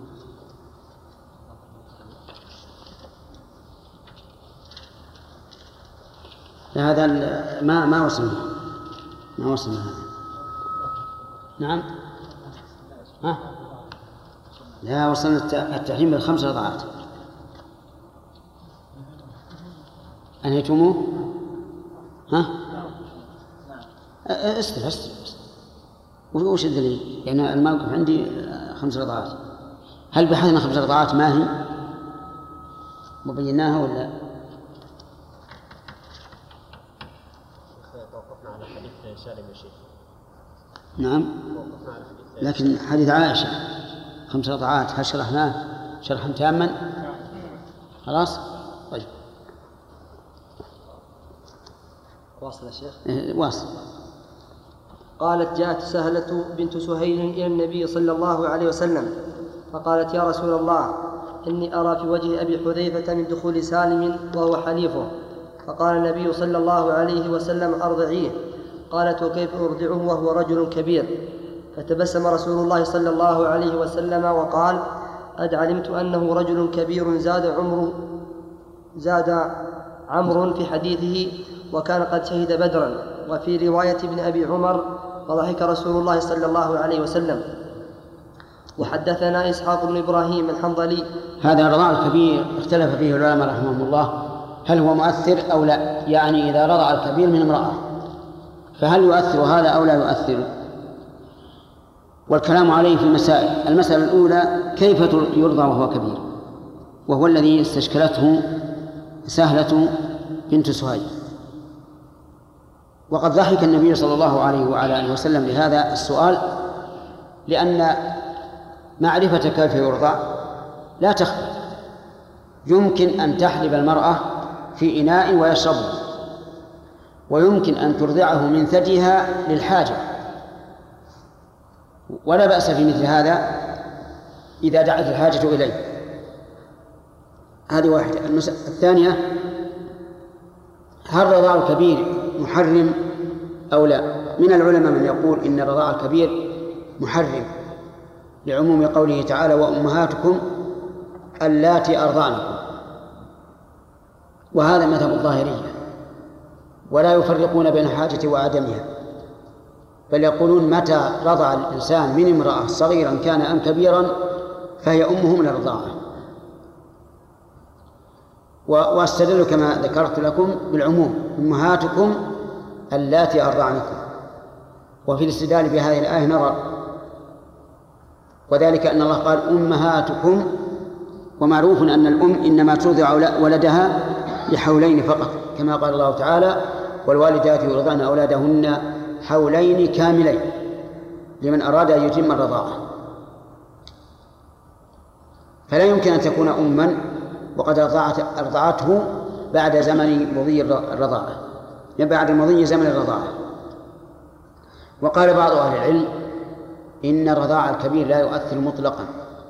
B: لا، هذا ما ما وصلنا ما وصلنا هذا. نعم. ها؟ لا، وصلنا التحريم بالخمس رضعات. أنهيتموه؟ ها؟ استر استر وش الدليل؟ يعني الموقف عندي خمس رضعات. هل بحثنا خمس رضعات ما هي وبيناها ولا؟
H: توقفنا على حديث سالم يا شيخ.
B: نعم، لكن حديث عائشة خمس رضعات هل شرحناه شرحا تاما؟ خلاص؟ طيب
G: واصل يا شيخ.
B: إيه واصل.
G: قالت: جاءت سهلة بنت سهيل إلى النبي صلى الله عليه وسلم فقالت: يا رسول الله، إني أرى في وجه أبي حذيفة من دخول سالم وهو حليفه. فقال النبي صلى الله عليه وسلم: أرضعيه. قالت: وكيف أرضعه وهو رجل كبير؟ فتبسم رسول الله صلى الله عليه وسلم وقال: قد علمت أنه رجل كبير زاد عمر زاد عمرو في حديثه وكان قد شهد بدرا. وفي رواية ابن أبي عمر: فضحك رسول الله صلى الله عليه وسلم. وحدثنا إسحاق بن إبراهيم الحنظلي.
B: هذا الرضاع الكبير اختلف فيه العلماء رحمهم الله هل هو مؤثر أو لا، يعني إذا رضع الكبير من امرأة فهل يؤثر هذا أو لا يؤثر؟ والكلام عليه في مسائل. المسألة الأولى: كيف يرضع وهو كبير؟ وهو الذي استشكلته سهلة بنت سهيل. وقد ضحك النبي صلى الله عليه وعلى آله وسلم لهذا السؤال، لأن معرفة كيف يرضع لا تخفى. يمكن أن تحلب المرأة في إناء ويشربه، ويمكن أن ترضعه من ثديها للحاجة، ولا بأس في مثل هذا إذا دعت الحاجة إليه. هذه واحدة. الثانية: هل رضاع الكبير محرم أو لا؟ من العلماء من يقول إن رضاع الكبير محرم لعموم قوله تعالى: وأمهاتكم اللاتي أرضعنكم، وهذا مذهب الظاهرية، ولا يفرقون بين الحاجة وعدمها، بل يقولون متى رضع الإنسان من امرأة صغيرا كان أم كبيرا فهي أمه من الرضاعة. واستدل كما ذكرت لكم بالعموم: أمهاتكم اللاتي أرضعنكم. وفي الاستدلال بهذه الآية نظر، وذلك أن الله قال: أمهاتكم، ومعروف أن الأم إنما ترضع ولدها لحولين فقط، كما قال الله تعالى: والوالدات يرضعن أولادهن حولين كاملين لمن أراد أن يتم الرضاعة. فلا يمكن أن تكون أمًا وقد أرضعته بعد زمن مضي الرضاعة، بعد مضي زمن الرضاعة. وقال بعض أهل العلم إن الرضاع الكبير لا يؤثر مطلقا،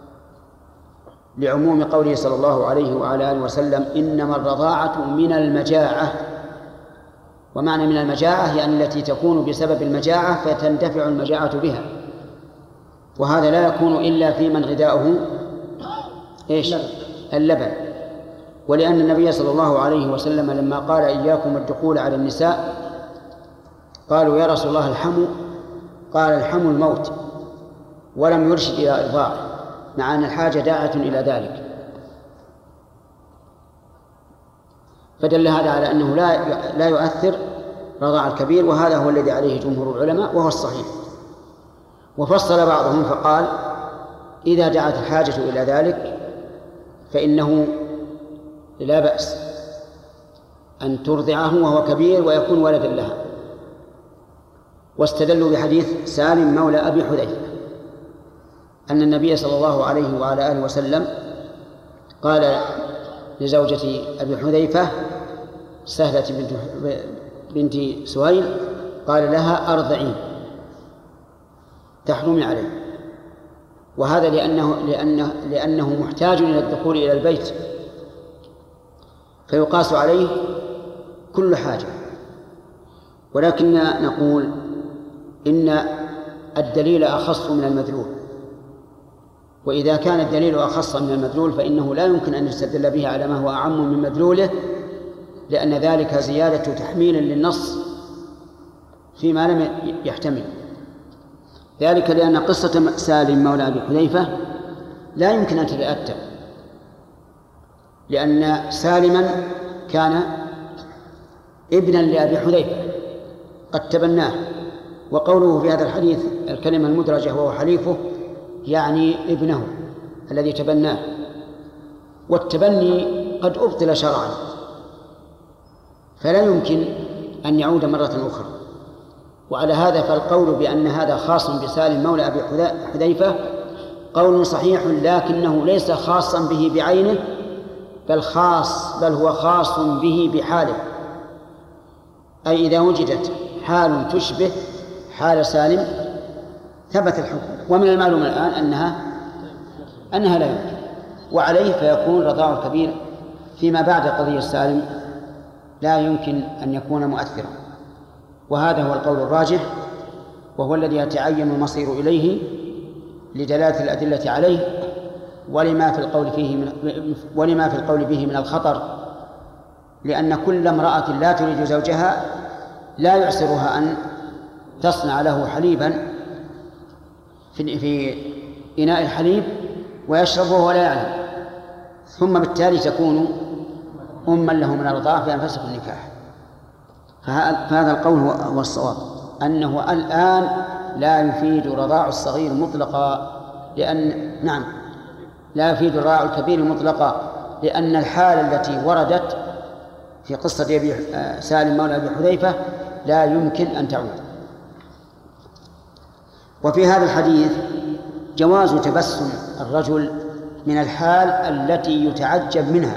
B: لعموم قوله صلى الله عليه وعلى آله وسلم: إنما الرضاعة من المجاعة. ومعنى من المجاعة يعني التي تكون بسبب المجاعة فتندفع المجاعة بها، وهذا لا يكون إلا في من غذاؤه إيش؟ اللبن. ولأن النبي صلى الله عليه وسلم لما قال: إياكم الدخول على النساء، قالوا: يا رسول الله الحمو، قال: الحمو الموت، ولم يرشد إلى إرضاعه، مع أن الحاجة داعة إلى ذلك. فدل هذا على أنه لا لا يؤثر رضاع الكبير، وهذا هو الذي عليه جمهور العلماء وهو الصحيح. وفصل بعضهم فقال: إذا دعت الحاجة إلى ذلك فإنه لا بأس أن ترضعه وهو كبير ويكون ولدا لها. واستدلوا بحديث سالم مولى أبي حذيفة أن النبي صلى الله عليه وعلى آله وسلم قال لزوجة أبي حذيفة سهلة بنت بنت سهيل، قال لها: أرضعين تحرمي عليه. وهذا لأنه لأنه لأنه محتاج إلى الدخول إلى البيت، فيقاس عليه كل حاجة. ولكننا نقول إن الدليل أخص من المدلول، وإذا كان الدليل أخص من المدلول فإنه لا يمكن أن يستدل به على ما هو أعم من مدلوله، لأن ذلك زيادة تحميل للنص فيما لم يحتمل. ذلك لأن قصة سالم مولى أبي حذيفة لا يمكن أن تتأتى، لأن سالما كان ابنا لأبي حذيفة قد تبناه، وقوله في هذا الحديث الكلمة المدرجة وهو حليفه يعني ابنه الذي تبناه، والتبني قد أبطل شرعا، فلا يمكن أن يعود مرة أخرى. وعلى هذا فالقول بأن هذا خاص بسالم مولى أبي حذيفة قول صحيح، لكنه ليس خاصا به بعينه، بل خاص بل هو خاص به بحاله. أي إذا وجدت حال تشبه حال سالم ثبت الحكم. ومن المعلوم الآن أنها أنها لا يمكن، وعليه فيكون رضاع الكبير فيما بعد قضية سالم لا يمكن أن يكون مؤثرا. وهذا هو القول الراجح، وهو الذي يتعين المصير إليه لدلالة الأدلة عليه، ولما في القول فيه من ولما في القول به من الخطر، لأن كل امرأة لا تريد زوجها لا يعسرها أن تصنع له حليبا في في إناء الحليب ويشربه ولا يعلم، ثم بالتالي تكون أما له من الرضاعة فينفسخ النكاح. فهذا القول هو الصواب، أنه الآن لا يفيد رضاع الصغير مطلقا، لأن نعم لا يفيد رضاع الكبير مطلقا، لأن الحالة التي وردت في قصة أبي سالم مولى أبي حذيفة لا يمكن أن تعود. وفي هذا الحديث جواز تبسم الرجل من الحال التي يتعجب منها،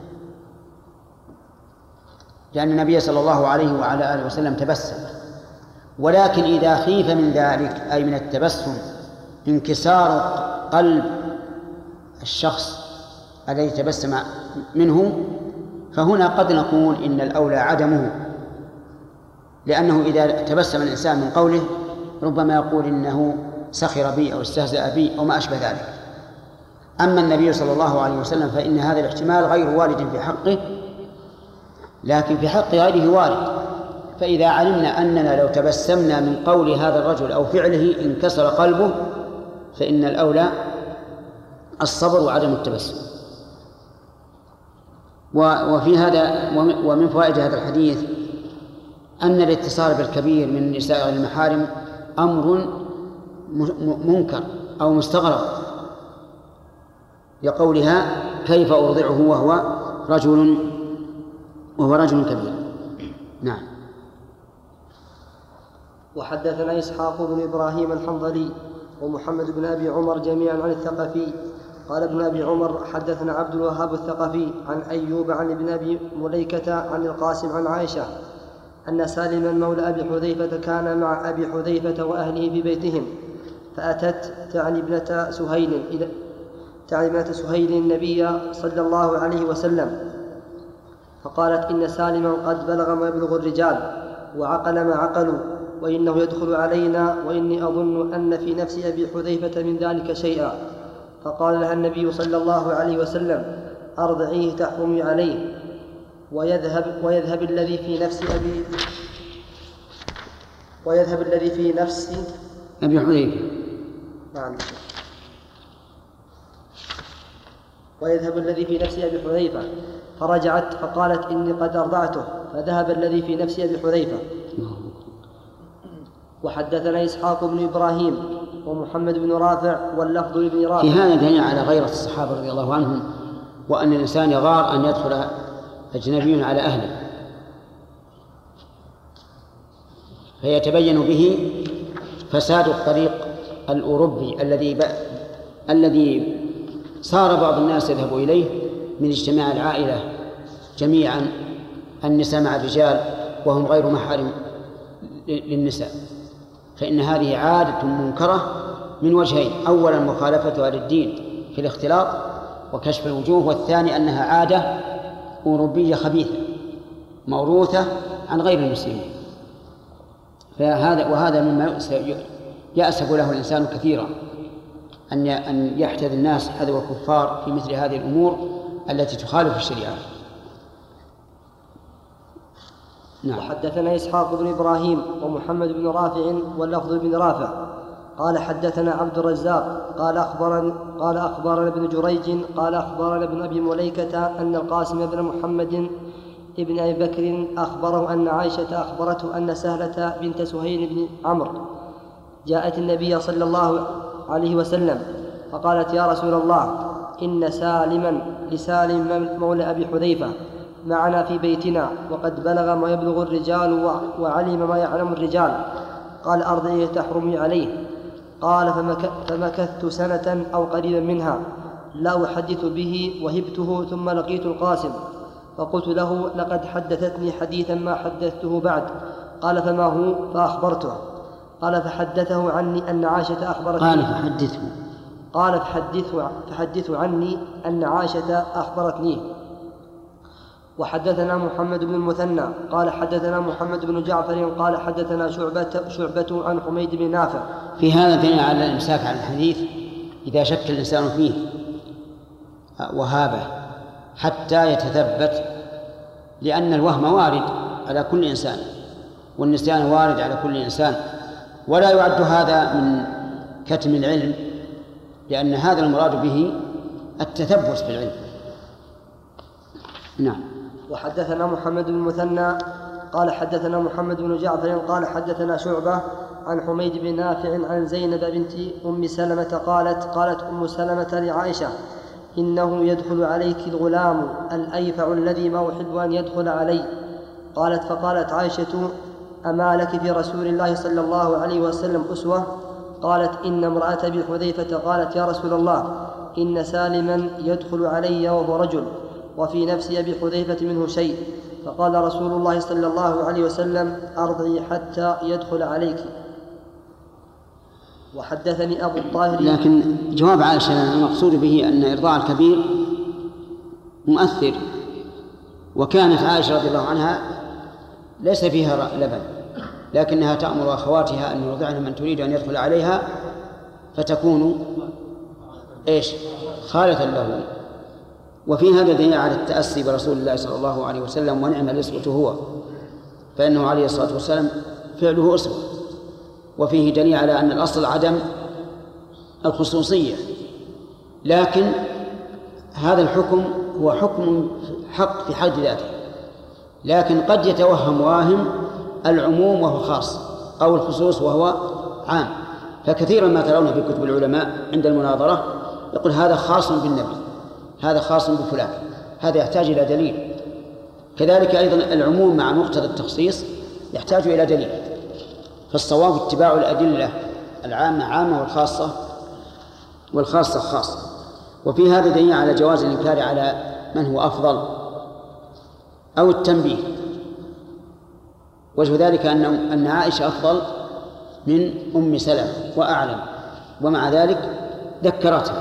B: لأن النبي صلى الله عليه وعلى آله وسلم تبسم. ولكن إذا خيف من ذلك أي من التبسم انكسار قلب الشخص الذي تبسم منه، فهنا قد نقول إن الأولى عدمه، لأنه إذا تبسم الإنسان من قوله ربما يقول إنه سخر بي أو استهزأ بي أو ما أشبه ذلك. أما النبي صلى الله عليه وسلم فإن هذا الاحتمال غير وارد في حقه، لكن في حق غيره وارد. فإذا علمنا أننا لو تبسمنا من قول هذا الرجل أو فعله انكسر قلبه، فإن الأولى الصبر وعدم التبسم. وفي هذا ومن فوائد هذا الحديث أن الاتصال بالكبير من النساء غير المحارم أمر منكر أو مستغرب، لقولها كيف أرضعه وهو رجل وهو رجل كبير. نعم.
G: وحدثنا إسحاق بن إبراهيم الحنظلي ومحمد بن أبي عمر جميعا عن الثقفي قال ابن أبي عمر حدثنا عبد الوهاب الثقفي عن أيوب عن ابن أبي مليكة عن القاسم عن عائشة أن سالما مولى أبي حذيفة كان مع أبي حذيفة وأهله في بيتهم، فأتت تعني ابنة سهيل إلى تعني ابنة سهيل النبي صلى الله عليه وسلم، فقالت إن سالما قد بلغ ما يبلغ الرجال وعقل ما عقلوا، وإنه يدخل علينا، وإني أظن أن في نفس أبي حذيفة من ذلك شيئا. فقال لها النبي صلى الله عليه وسلم أرضعيه تحكمي عليه، ويذهب, ويذهب الذي في نفس أبي ويذهب الذي في نفس
B: أبي حذيفة
G: نعم ويذهب الذي في نفس أبي حذيفة. فرجعت فقالت إني قد أرضعته، فذهب الذي في نفس أبي حذيفة. وحدثنا إسحاق بن إبراهيم ومحمد بن رافع واللفظ لابن رافع.
B: في هذا دليل على غيرة الصحابة رضي الله عنهم، وأن الإنسان يغار أن يدخل أجنبي على أهله، فيتبين به فساد الطريق الأوروبي الذي ب... الذي صار بعض الناس يذهب إليه من اجتماع العائلة جميعا النساء مع الرجال وهم غير محارم للنساء. فإن هذه عادة منكرة من وجهين: أولا مخالفتها للدين في الاختلاط وكشف الوجوه، والثاني أنها عادة أوروبية خبيثة موروثة عن غير المسلمين. فهذا وهذا مما يأسف له الإنسان كثيرا، أن أن يحتذي الناس حذو الكفار في مثل هذه الأمور التي تخالف الشريعة.
G: نعم. وحدثنا إسحاق بن إبراهيم ومحمد بن رافع واللفظ بن رافع قال حدثنا عبد الرزاق قال أخبرنا قال أخبرنا ابن جريج قال أخبرنا ابن أبي مليكة أن القاسم بن محمد ابن أبي بكر أخبره أن عائشة أخبرته أن سهلة بنت سهيل بن عمرو جاءت النبي صلى الله عليه وسلم فقالت: يا رسول الله، إن سالما لسالم مولى أبي حذيفة معنا في بيتنا، وقد بلغ ما يبلغ الرجال وعلم ما يعلم الرجال، قال أرضعيه تحرمي عليه. قال فمك فمكثت سنة أو قريبا منها لا أحدث به وهبته، ثم لقيت القاسم فقلت له لقد حدثتني حديثا ما حدثته بعد. قال فما هو؟ فأخبرته. قال فحدثه عني أن عائشة أخبرتني.
B: قال فحدثه
G: قال فحدثه, فحدثه عني أن عائشة أخبرتني. وحدثنا محمد بن المثنى قال حدثنا محمد بن جعفر قال حدثنا شعبة, شعبة عن حميد بن نافع.
B: في هذا دليل على الإمساك عن الحديث إذا شك الإنسان فيه وهابه حتى يتثبت، لأن الوهم وارد على كل إنسان والنسيان وارد على كل إنسان، ولا يعد هذا من كتم العلم، لأن هذا المراد به التثبت في العلم. نعم.
G: وحدثنا محمد بن المثنى قال حدثنا محمد بن جعفر قال حدثنا شعبة عن حميد بن نافع عن زينب بنت أم سلمة قالت قالت أم سلمة لعائشة إنه يدخل عليك الغلام الأيفع الذي ما أحب أن يدخل علي. قالت فقالت عائشة أما لك في رسول الله صلى الله عليه وسلم أسوة؟ قالت إن امرأة أبي حذيفة قالت يا رسول الله إن سالما يدخل علي وهو رجل وفي نفس أبي حذيفة منه شيء. فقال رسول الله صلى الله عليه وسلم أرضعي حتى يدخل عليك. وحدثني أبو الطاهر.
B: لكن جواب عائشة المقصود به أن إرضاع الكبير مؤثر، وكانت عائشة رضي الله عنها ليس فيها لبن، لكنها تأمر أخواتها أن يرضعن من تريد أن يدخل عليها فتكون إيش خالة له. وفي هذا دليل على التأسي برسول الله صلى الله عليه وسلم، ونعم الأسوة هو، فإنه عليه الصلاة والسلام فعله أسوة. وفيه دليل على أن الأصل عدم الخصوصية، لكن هذا الحكم هو حكم حق في حد ذاته، لكن قد يتوهم واهم العموم وهو خاص أو الخصوص وهو عام. فكثيرا ما ترون في كتب العلماء عند المناظرة يقول هذا خاص بالنبي، هذا خاص بفلان، هذا يحتاج إلى دليل. كذلك أيضا العموم مع مقتضى التخصيص يحتاج إلى دليل، فالصواب اتباع الأدلة العامة عامة والخاصة والخاصة خاصة. وفي هذا دليل على جواز الإنكار على من هو أفضل أو التنبيه. وجه ذلك أن أن عائشة أفضل من أم سلمة وأعلم، ومع ذلك ذكرتها.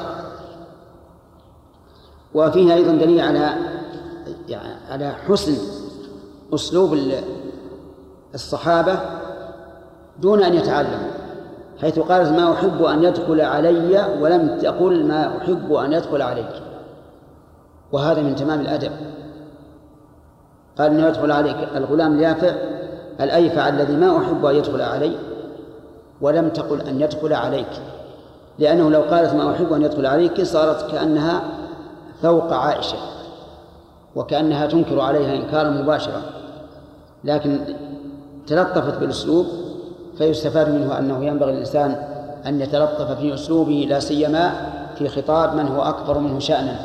B: وفيها أيضا دليل على يعني على حسن أسلوب الصحابة دون أن يتعلموا، حيث قالت ما أحب أن يدخل علي ولم تقل ما أحب أن يدخل عليك، وهذا من تمام الأدب. قال أن يدخل عليك الغلام اليافع الأيفع الذي ما أحب أن يدخل علي، ولم تقل أن يدخل عليك، لأنه لو قالت ما أحب أن يدخل عليك صارت كأنها فوق عائشة وكأنها تنكر عليها إنكارا مباشرا، لكن تلطفت بالأسلوب، فيستفاد منه أنه ينبغي الإنسان أن يتلطف في أسلوبه لا سيما في خطاب من هو أكبر منه شأنا.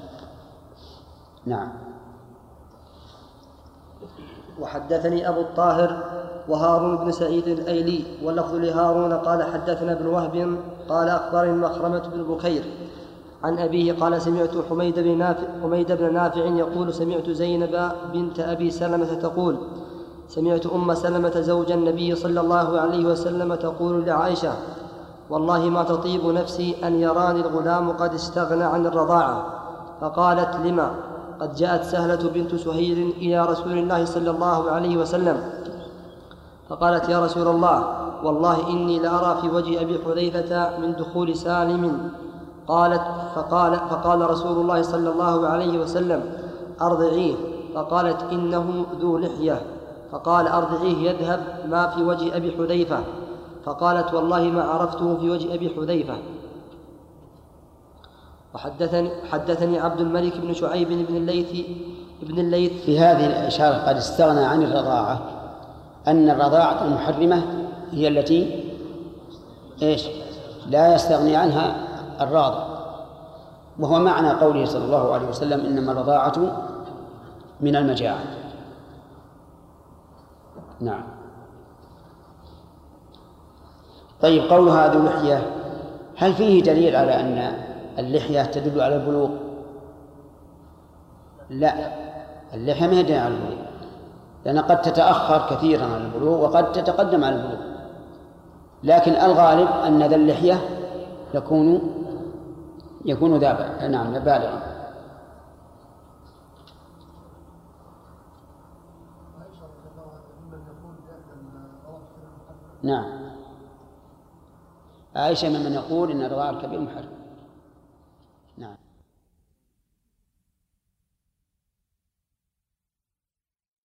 B: نعم.
G: وحدثني أبو الطاهر وهارون بن سعيد الأيلي، واللفظ لهارون قال حدثنا ابن وهب قال أخبرني مخرمة بن بكير عن أبيه قال سمعت حميد بن نافع, حميد بن نافع يقول سمعت زينب بنت أبي سلمة تقول سمعت أم سلمة زوج النبي صلى الله عليه وسلم تقول لعائشة والله ما تطيب نفسي أن يراني الغلام قد استغنى عن الرضاعة. فقالت لما؟ قد جاءت سهلة بنت سهيل إلى رسول الله صلى الله عليه وسلم فقالت يا رسول الله والله إني لأرى في وجه أبي حذيفة من دخول سالم. قالت فقال, فقال رسول الله صلى الله عليه وسلم أرضعيه. فقالت إنه ذو لحية. فقال أرضعيه يذهب ما في وجه أبي حذيفة. فقالت والله ما عرفته في وجه أبي حذيفة. وحدثني حدثني عبد الملك بن شعيب بن الليث ابن الليث
B: في هذه الإشارة قد استغنى عن الرضاعة، أن الرضاعة المحرمة هي التي إيش لا يستغني عنها الراضع، وهو معنى قوله صلى الله عليه وسلم إنما الرضاعة من المجاعة. نعم. طيب، قول هذه اللحية هل فيه دليل على أن اللحية تدل على البلوغ؟ لا، اللحية ما دليل على البلوغ، لأن قد تتأخر كثيرا عن البلوغ وقد تتقدم على البلوغ، لكن الغالب أن ذا اللحية يكون يكون ذا نعم بالغا. نعم، عائشة ممن يقول إن الرضاع الكبير محرم.